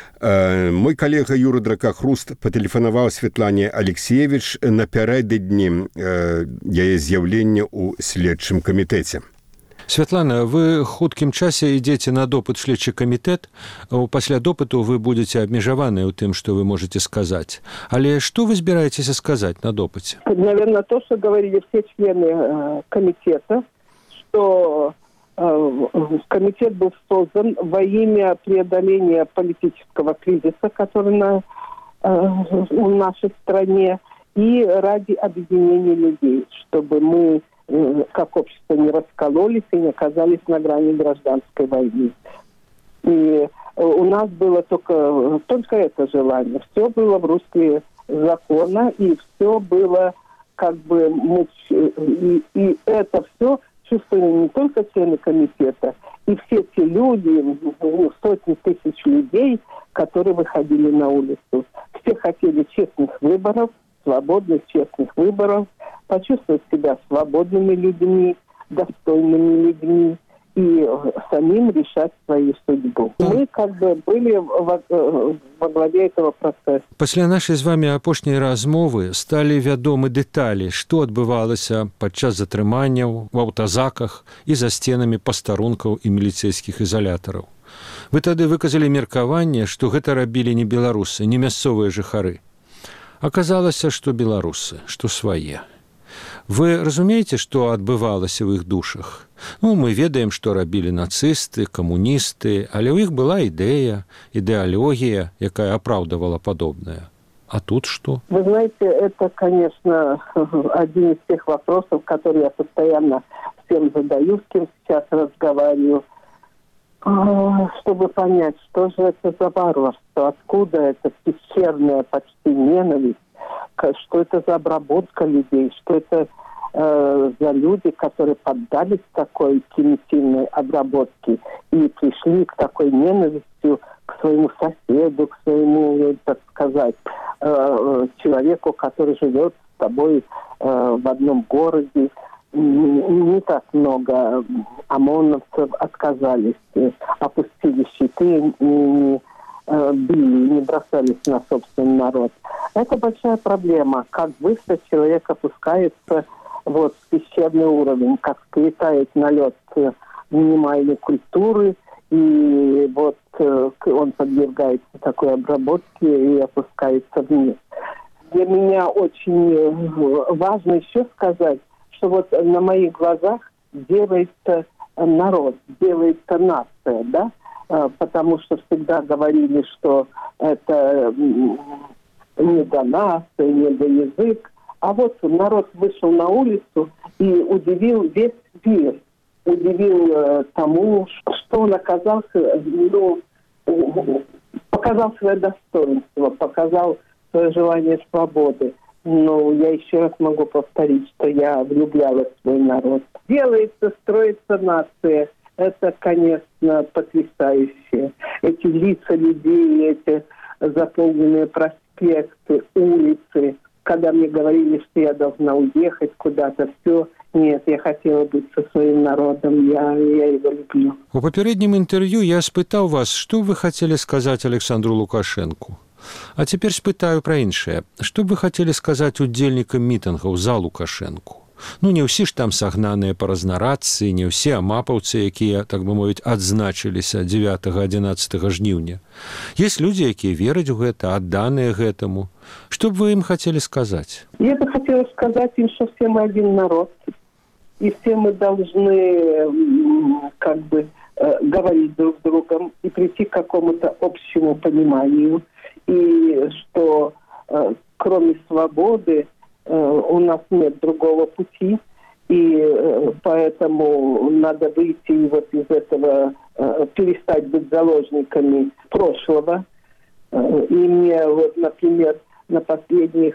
Мой калега Юры Дракахруст патэлефанаваў Святлане Алексіевіч напярэдадні яе з'яўлення ў следчым камітэце. Святлана, вы хуткім часе ідзеце на допыт следчы камітэт. Пасля допыту вы будете абмежаваныя ў тым, што вы можете сказаць. Але што вы збіраецеся сказаць на допыце? Наверное, то, что говорили все члены комитета, что комитет был создан во имя преодоления политического кризиса, который в нашей стране, и ради объединения людей, чтобы мы, как общество, не раскололись и не оказались на грани гражданской войны. И у нас было только это желание. Все было в русле закона, и все было и это все чувствовали не только члены комитета, и все те люди, сотни тысяч людей, которые выходили на улицу. Все хотели честных выборов, свободных честных выборов, почувствовать себя свободными людьми, достойными людьми и самим решать свою судьбу. Мы как бы были во главе этого процесса. Пасля нашай з вамі апошняй размовы сталі вядомы дэталі, што адбывалася падчас затрыманняў, у аўтазаках і за сценамі пастарункаў і міліцэйскіх ізалятараў. Вы тады выказалі меркаванне, што гэта рабілі не беларусы, не мясцовыя жыхары. Аказалася, што беларусы, што свае. Вы разумееце, што адбывалася ў іх душах? Мы ведаем, што рабілі нацысты, камуністы, але ў іх была ідэя, ідэалогія, якая апраўдывала падобнае. А тут что? Вы знаете, это, конечно, один из тех вопросов, которые я постоянно всем задаю, с кем сейчас разговариваю, чтобы понять, что же это за варварство, откуда это пещерная почти ненависть, что это за обработка людей, что это за люди, которые поддались такой примитивной обработке и пришли к такой ненависти к своему соседу, к своему, так сказать, человеку, который живет с тобой в одном городе. Не так много ОМОНовцев отказались, опустили щиты, не били, не бросались на собственный народ. Это большая проблема, как быстро человек опускается в пещерный уровень, как склетает налет минимальной культуры, и он подвергается такой обработке и опускается вниз. Для меня очень важно еще сказать, что на моих глазах делается народ, делается нация, да? Потому что всегда говорили, что это не до нации, не до язык. А народ вышел на улицу и удивил весь мир. Удивил тому, что он оказался, показал свое достоинство, показал свое желание свободы. Но я еще раз могу повторить, что я влюблялась в свой народ. Делается, строится нация. Это, конечно, потрясающе. Эти лица людей, эти заполненные проспекты, улицы. Когда мне говорили, что я должна уехать куда-то, все. Нет, я хотела быть со своим народом, я его люблю. У папярэднім інтэрв'ю я спытаў вас, што вы хацелі сказаць Александру Лукашэнку. А цяпер спытаю пра іншае. Што б вы хацелі сказаць удзельнікам мітынгаў за Лукашэнку? Не ўсе ж там сагнаныя па разнарадцыі, не ўсе амапаўцы, якія, так бы мовіць, адзначыліся 9-11 жніўня. Есть людзі, якія вераць у гэта, адданыя гэтаму. Што б вы ім хацелі сказаць? Я бы хотела сказать им, что все мы один народ, и все мы должны говорить друг с другом и прийти к какому-то общему пониманию, и что кроме свободы у нас нет другого пути, и поэтому надо выйти из этого, перестать быть заложниками прошлого. И мне, например, на последних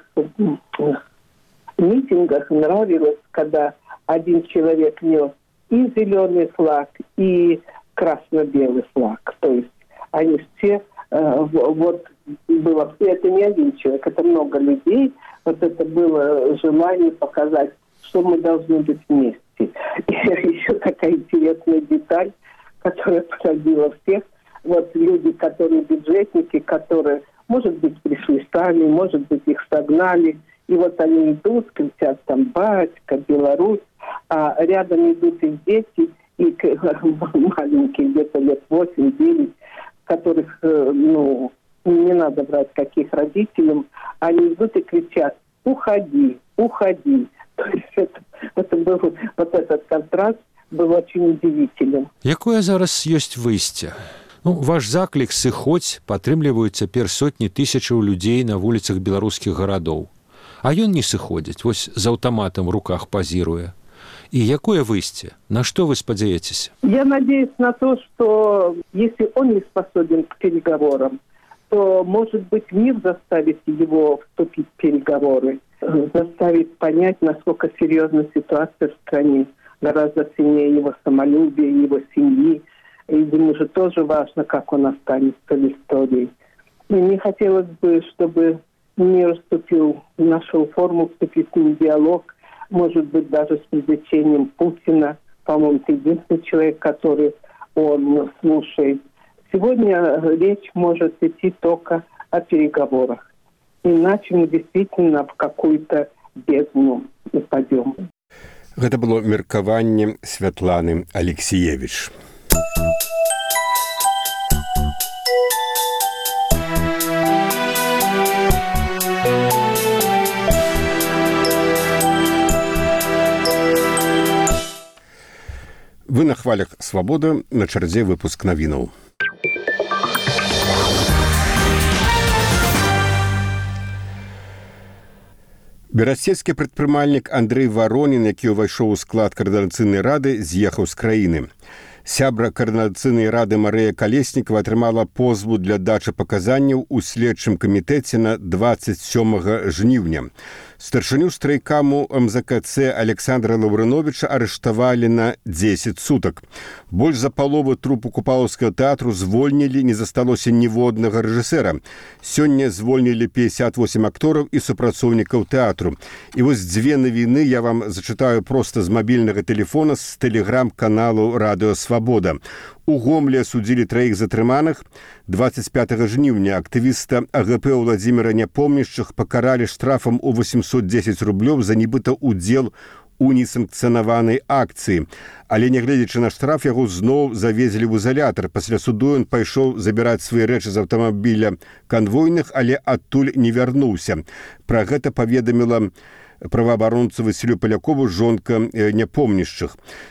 митингах нравилось, когда один человек нес и зеленый флаг, и красно-белый флаг. То есть они все, было, это не один человек, это много людей. Это было желание показать, что мы должны быть вместе. И еще такая интересная деталь, которая поразила всех. Люди, которые бюджетники, которые, может быть, пришли сами, может быть, их согнали. И они идут, кричат там «Батька», «Беларусь», а рядом идут их дети, и маленькие, где-то лет 8-9, которых, не надо брать каких родителям, они идут и кричат «Уходи, уходи». То есть это был, этот контраст был очень удивителен. Якое зараз ёсць выйсце? Ваш заклік «Сыходзь» падтрымліваюць цяпер сотні тысячаў людзей на вуліцах беларускіх гарадоў. А ён не сыходзіць, з аўтаматам в руках пазіруе. И якое выйсце? На что вы спадзяецеся? Я надеюсь на то, что если он не способен к переговорам, то, может быть, мир заставит его вступить в переговоры, заставит понять, насколько серьезна ситуация в стране, гораздо сильнее его самолюбия, его семьи. И ему же тоже важно, как он останется в истории. И мне хотелось бы, чтобы мир нашел форму вступительный диалог, может быть, даже с привлечением Путина. По-моему, это единственный человек, который он слушает. Сегодня речь может идти только о переговорах. Иначе мы действительно в какую-то бездну упадем. Гэта было меркаванне Святланы Алексеевич. Вы на хвалях «Свабода», на чарзе выпуск навінаў. Берасцельскі прадпрымальнік Андрэй Варонін, які ўвайшоў у склад каардынацыйнай рады, з'ехаў з краіны. Сябра каардынацыйнай рады Марыя Калеснікава атрымала позву для дачы паказанняў у следчым камітэце на 27 жніўня. Старшыню страйкаму МЗКЦ Александра Лаўрыновіча арыштавалі на 10 сутак. Больш за палову трупу Купалаўскага тэатру звольнілі, не засталося ніводнага рэжысэра. Сёння звольнілі 58 актораў і супрацоўнікаў тэатру. І вось дзве навіны я вам зачытаю проста з мабільнага тэлефона з тэлеграм-каналу «Радыё Свабода». У Гомлі асудзілі 3 затрыманых. 25 жніўня актывіста АГП Владзіміра Няпомняшчых пакаралі штрафам у 810 рублёў за нібыта ўдзел у несанкцыянаванай акцыі. Але нягледзячы на штраф, яго зноў завезлі ў ізалятар. Пасля суду ён пайшоў забіраць свае рэчы з аўтамабіля канвойных, але адтуль не вярнуўся. Пра гэта паведаміла праваабаронцу Васілю Палякову жонка Няпомняшчых.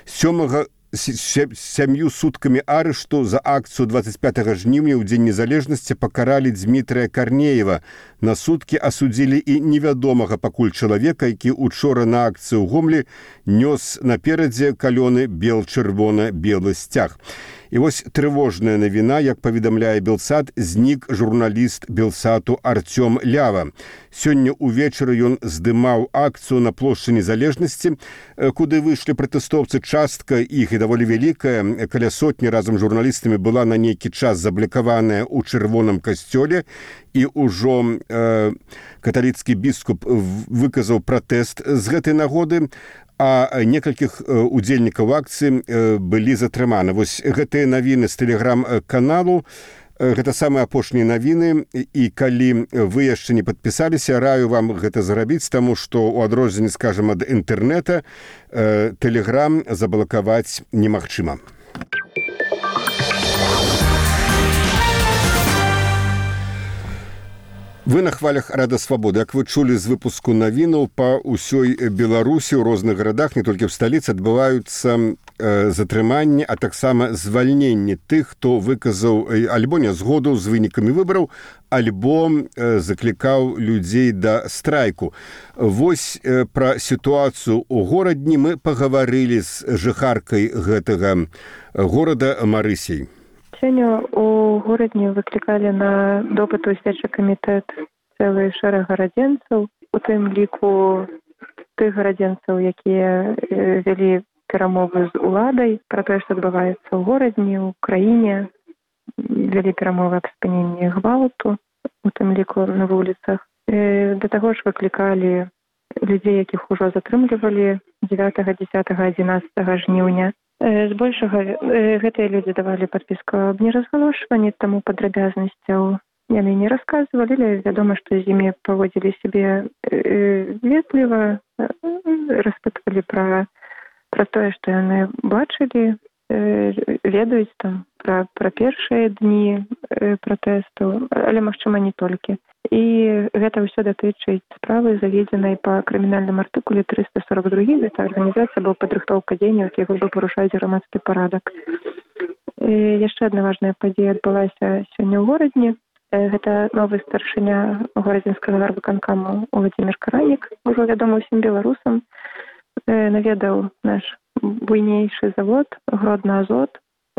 7 суткамі арышту за акцыю 25 жніўня ў Дзень незалежнасці пакаралі Дзмітрыя Карнеева. На суткі асудзілі і невядомага пакуль чалавека, які учора на акцыю ў Гомлі нёс наперадзе калёны бел-чырвона-белы сцяг. І вось трывожная навіна, як паведамляе Белсат, знік журналіст Белсату Артём Лява. Сёння ўвечары ён здымаў акцыю на плошчы Незалежнасці, куды выйшлі пратэстоўцы. Частка іх і даволі вялікая, каля сотні разам з журналістамі была на нейкі час заблакаваная ў чырвоным касцёле, і ўжо каталіцкі біскуп выказаў пратэст з гэтай нагоды, а некалькіх удзельнікаў акцыі былі затрыманы. Вось гэтыя навіны з тэлеграм-каналу, гэта самыя апошнія навіны, і калі вы яшчэ не падпісаліся, раю вам гэта зрабіць, таму што ў адрозненні, скажам, ад інтэрнэта тэлеграм заблакаваць немагчыма. Вы на хвалях «Рада Свабоды». Як вы чулі з выпуску навінаў, па ўсёй Беларусі ў розных гарадах, не толькі в сталіцы, адбываюцца затрыманні, а таксама звальненні тых, хто выказаў альбо нязгоду з вынікамі выбараў, альбо заклікаў людзей да страйку. Вось пра сітуацыю ў горадні мы пагаварылі з жыхаркай гэтага горада Марысей. Сёння у горадні выклікалі на допыт у следчы камітэт цэлы шэраг гарадзенцаў, у тым ліку тых гарадзенцаў, якія вялі перамовы з уладай пра тое, што адбываецца ў горадні, у краіне, вялі перамовы аб спыненні гвалту, у тым ліку на вуліцах. Да таго ж выклікалі людзей, якіх ужо затрымлівалі 9, 10, 11 жніўня. Збольшага гэтыя людзі давалі падпіску аб неразгалошванні, таму падрабязнасцяў яны не расказвалі, але вядома, што з імі паводзілі сябе ветліва, распытвалі пра тое, што яны бачылі, ведаюць там пра першыя дні пратэстаў, але, магчыма, не толькі. І гэта ўсё датычыць справы, заведзенай па крымінальным артыкуле 342. Гэта арганізацыя або падрыхтоўка дзеянняў, якія бы парушаюць грамадскі парадак. Яшчэ адна важная падзея адбылася сёння ў горадні. Гэта новы старшыня горадзенскага гарвыканкаму Владзімір Каранік, ужо вядомы ўсім беларусам, наведаў наш буйнейшы завод Гродна-Азот,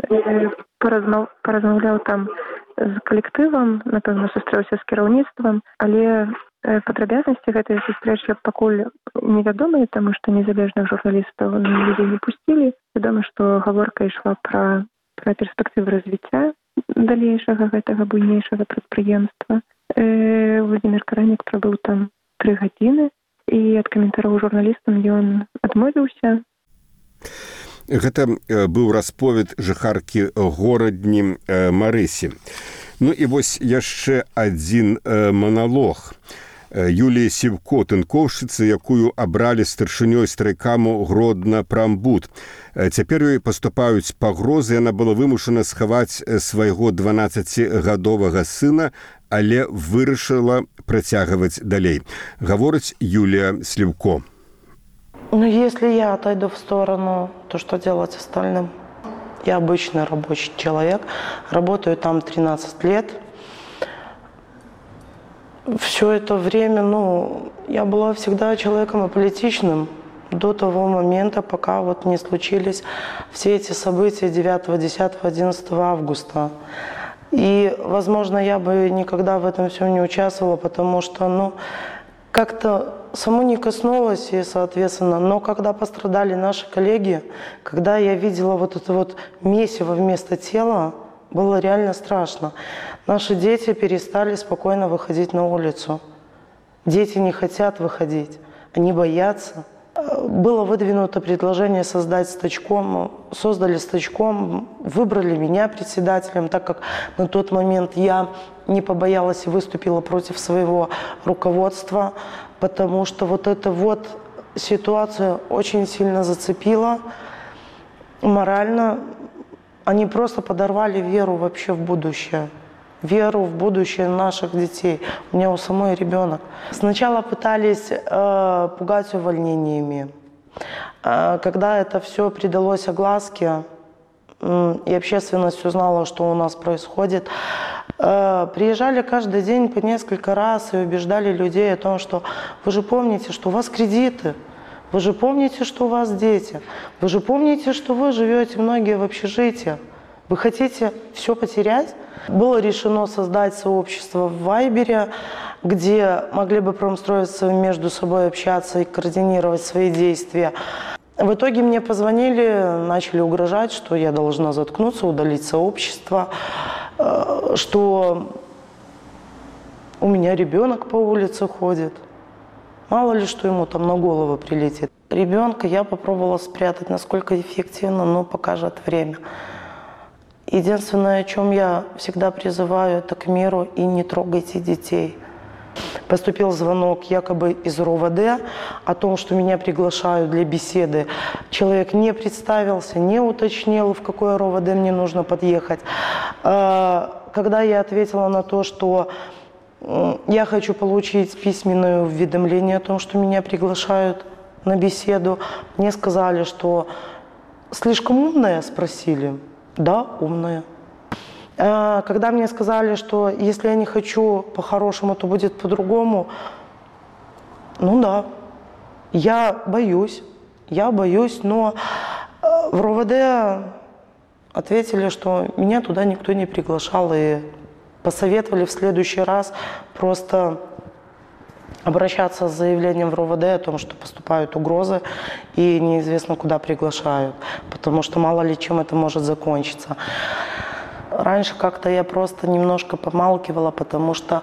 паразмаўляў там з калектывам, напэўна, сустрэўся з кіраўніцтвам, але падрабязнасці гэтай сустрэчы пакуль невядомыя, таму што незалежных журналістаў людзей не пусцілі. Вядома, што гаворка ішла пра перспектывы развіцця далейшага гэтага буйнейшага прадпрыемства. Владзімір Каранік прабыў там 3 гадзіны, і ад каментараў журналістам ён адмовіўся. Гэта быў расповед жыхаркі горадні Марысі. Ну і вось яшчэ адзін маналог Юліі Сівко, тынкоўшчыцы, якую абралі старшынёй страйкаму Гродна-Прамбуд. Цяпер ёй паступаюць пагрозы, яна была вымушана схаваць свайго 12-гадовага сына, але вырашыла працягваць далей. Гаворыць Юлія Сівко. Ну, если я отойду в сторону, то что делать остальным? Я обычный рабочий человек, работаю там 13 лет. Все это время, я была всегда человеком аполитичным до того момента, пока вот не случились все эти события 9, 10, 11 августа. И, возможно, я бы никогда в этом всем не участвовала, потому что, как-то само не коснулось, и, соответственно, но когда пострадали наши коллеги, когда я видела вот это вот месиво вместо тела, было реально страшно. Наши дети перестали спокойно выходить на улицу. Дети не хотят выходить, они боятся. Было выдвинуто предложение создать стачком, создали стачком, выбрали меня председателем, так как на тот момент я не побоялась и выступила против своего руководства, потому что вот эта вот ситуация очень сильно зацепила морально. Они просто подорвали веру вообще в будущее. Веру в будущее наших детей. У меня у самой ребенок. Сначала пытались пугать увольнениями. Когда это все придалось огласке, и общественность узнала, что у нас происходит, приезжали каждый день по несколько раз и убеждали людей о том, что вы же помните, что у вас кредиты, вы же помните, что у вас дети, вы же помните, что вы живете многие в общежитиях. Вы хотите все потерять? Было решено создать сообщество в Вайбере, где могли бы промстроиться между собой общаться и координировать свои действия. В итоге мне позвонили, начали угрожать, что я должна заткнуться, удалить сообщество, что у меня ребенок по улице ходит. Мало ли, что ему там на голову прилетит. Ребенка я попробовала спрятать, насколько эффективно, но покажет время. Единственное, о чем я всегда призываю, это к миру и не трогайте детей. Поступил звонок якобы из РОВД о том, что меня приглашают для беседы. Человек не представился, не уточнил, в какое РОВД мне нужно подъехать. Когда я ответила на то, что я хочу получить письменное уведомление о том, что меня приглашают на беседу, мне сказали, что слишком умная, спросили. Да, умная. Когда мне сказали, что если я не хочу по-хорошему, то будет по-другому, да, я боюсь, но в РОВД ответили, что меня туда никто не приглашал, и посоветовали в следующий раз просто обращаться с заявлением в РОВД о том, что поступают угрозы и неизвестно куда приглашают, потому что мало ли чем это может закончиться. Раньше как-то я просто немножко помалкивала, потому что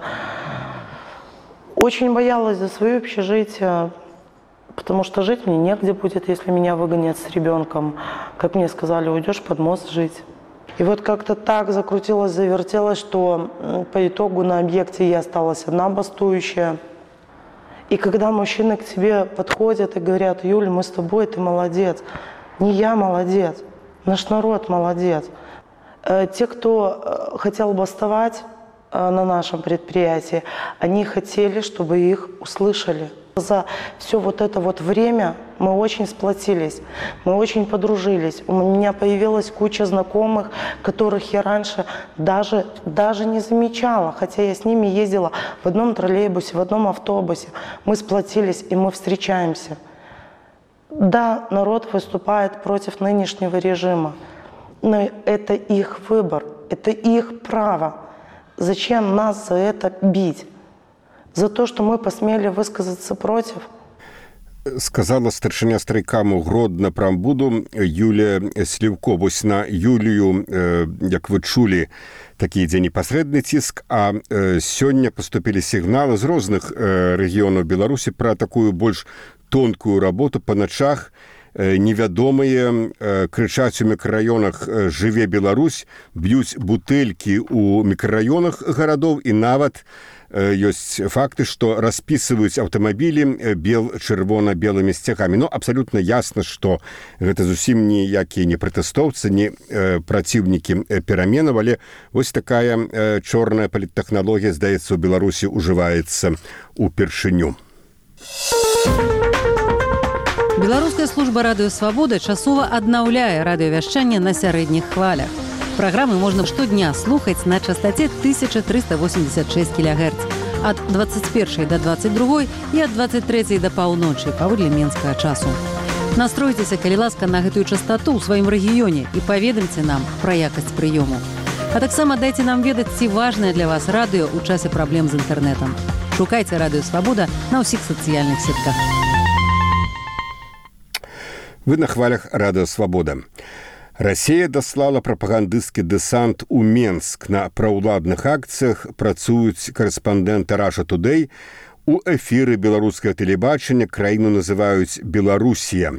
очень боялась за свое общежитие, потому что жить мне негде будет, если меня выгонят с ребенком. Как мне сказали, уйдешь под мост жить. И вот как-то так закрутилось, завертелось, что по итогу на объекте я осталась одна бастующая. И когда мужчины к тебе подходят и говорят: Юль, мы с тобой, ты молодец. Не я молодец, наш народ молодец. Те, кто хотел бастовать на нашем предприятии, они хотели, чтобы их услышали. За все вот это вот время мы очень сплотились, мы очень подружились. У меня появилась куча знакомых, которых я раньше даже не замечала, хотя я с ними ездила в одном троллейбусе, в одном автобусе. Мы сплотились и мы встречаемся. Да, народ выступает против нынешнего режима, но это их выбор, это их право. Зачем нас за это бить? За то, что мы посмели высказаться против? сказала старшыня страйкаму Гродна прамбуду Юлія Сліўко. Вось на Юлію, як вы чулі, такі ідзе непасрэдны ціск, а сёння паступілі сігналы з розных рэгіёнаў Беларусі пра такую больш тонкую работу па начах. Невядомыя крычаць у мікрараёнах «Жыве Беларусь», б'юць бутэлькі ў мікрараёнах гарадоў і нават ёсць факты, што распісваюць аўтамабілі чырвона-белымі сцягамі. Ну, абсалютна ясна, што гэта зусім ніякія не пратэстоўцы, не праціўнікі пераменаў, але вось такая чорная паліттэхналогія, здаецца, у Беларусі ўжываецца упершыню. Беларуская служба радыё «Свабода» часова аднаўляе радыёвяшчанне на сярэдніх хвалях. Праграмы можна штодня слухаць на частаце 1386 кГц ад 21 до 22 і ад 23 да паўночы паводле менскага часу. Настройцеся, калі ласка, на гэтую частату ў сваім рэгіёне і паведамце нам пра якасць прыёму. А таксама дайце нам ведаць, ці важнае для вас радыё ў часе праблем з інтэрнэтам. Шукайце радыё «Свабода» на ўсіх сацыяльных сетках. Вы на хвалях радыё «Свабода». Расія даслала прапагандысцкі дэсант у Менск. На праўладных акцыях працуюць карэспандэнты Russia Today. У эфіры беларускага тэлебачання краіну называюць Беларусія.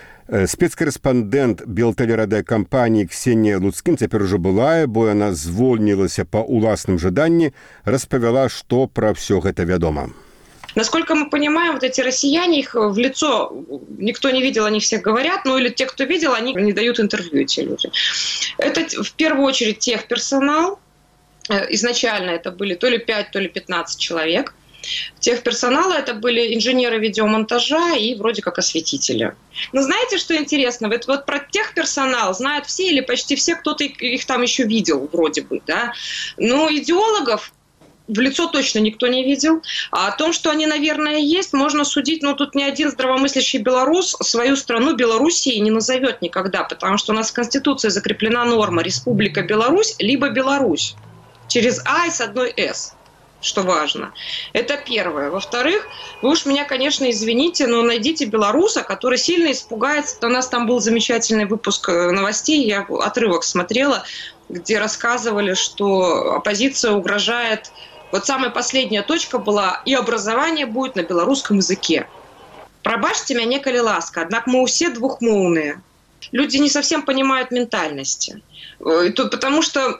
Спецкарэспандэнт белтэлерадыёкампаніі Ксенія Луцкін, цяпер ужо былая, бо яна звольнілася па ўласным жаданні, распавяла, што пра ўсё гэта вядома. Насколько мы понимаем, вот эти россияне, их в лицо никто не видел, они все говорят, ну или те, кто видел, они не дают интервью, эти люди. Это в первую очередь техперсонал. Изначально это были то ли 5, то ли 15 человек. Техперсонала это были инженеры видеомонтажа и вроде как осветители. Но знаете, что интересно? Вот про техперсонал знают все или почти все, кто-то их там еще видел вроде бы, да. Но идеологов в лицо точно никто не видел. А о том, что они, наверное, есть, можно судить, но тут ни один здравомыслящий белорус свою страну Белоруссией не назовет никогда, потому что у нас в Конституции закреплена норма «Республика Беларусь» либо «Беларусь» через «А» и с одной «С», что важно. Это первое. Во-вторых, вы уж меня, конечно, извините, но найдите белоруса, который сильно испугается. У нас там был замечательный выпуск новостей, я отрывок смотрела, где рассказывали, что оппозиция угрожает. Вот самая последняя точка была, и образование будет на белорусском языке. Пробачьте меня, неколи ласка, однако мы все двухмовные. Люди не совсем понимают ментальности. Потому что,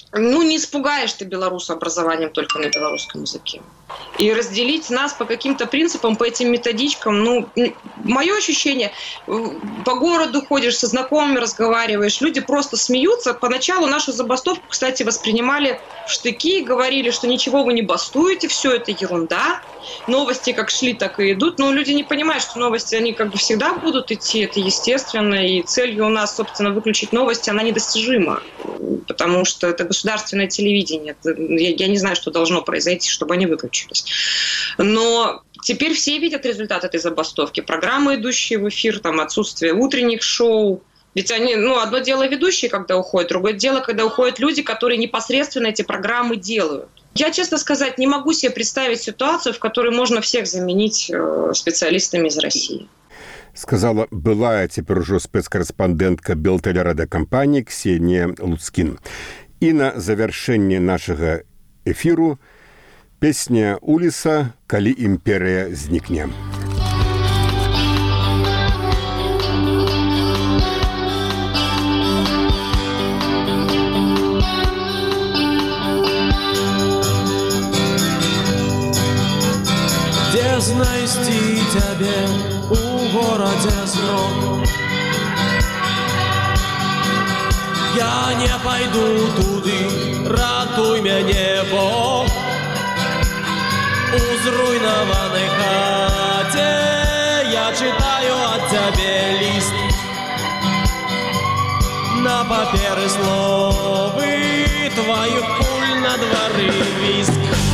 не испугаешь ты белоруса образованием только на белорусском языке. И разделить нас по каким-то принципам, по этим методичкам, мое ощущение, по городу ходишь, со знакомыми разговариваешь, люди просто смеются. Поначалу нашу забастовку, кстати, воспринимали в штыки, говорили, что ничего вы не бастуете, все это ерунда. Новости как шли, так и идут. Но люди не понимают, что новости, они как бы всегда будут идти, это естественно. И целью у нас, собственно, выключить новости, она недостижима. Потому что это государственное телевидение. Я не знаю, что должно произойти, чтобы они выключились. Но теперь все видят результат этой забастовки. Программы, идущие в эфир, там отсутствие утренних шоу. Ведь они, одно дело ведущие, когда уходят, другое дело, когда уходят люди, которые непосредственно эти программы делают. Я, честно сказать, не могу себе представить ситуацию, в которой можно всех заменить специалистами из России. Сказала былая цяпер ужо спецкарэспандэнтка белтэлерадыёкампаніі Ксенія Луцкін. І на завяршэнне нашага эфіру песня Уліса «Калі імперія знікне». Где знайсці цябе у горадзе змрок? Я не пойду туды, ратуй мяне, Бог. У зруйнаванай хаце я читаю от цябе ліст. На паперы словы твоих пуль на двары віск.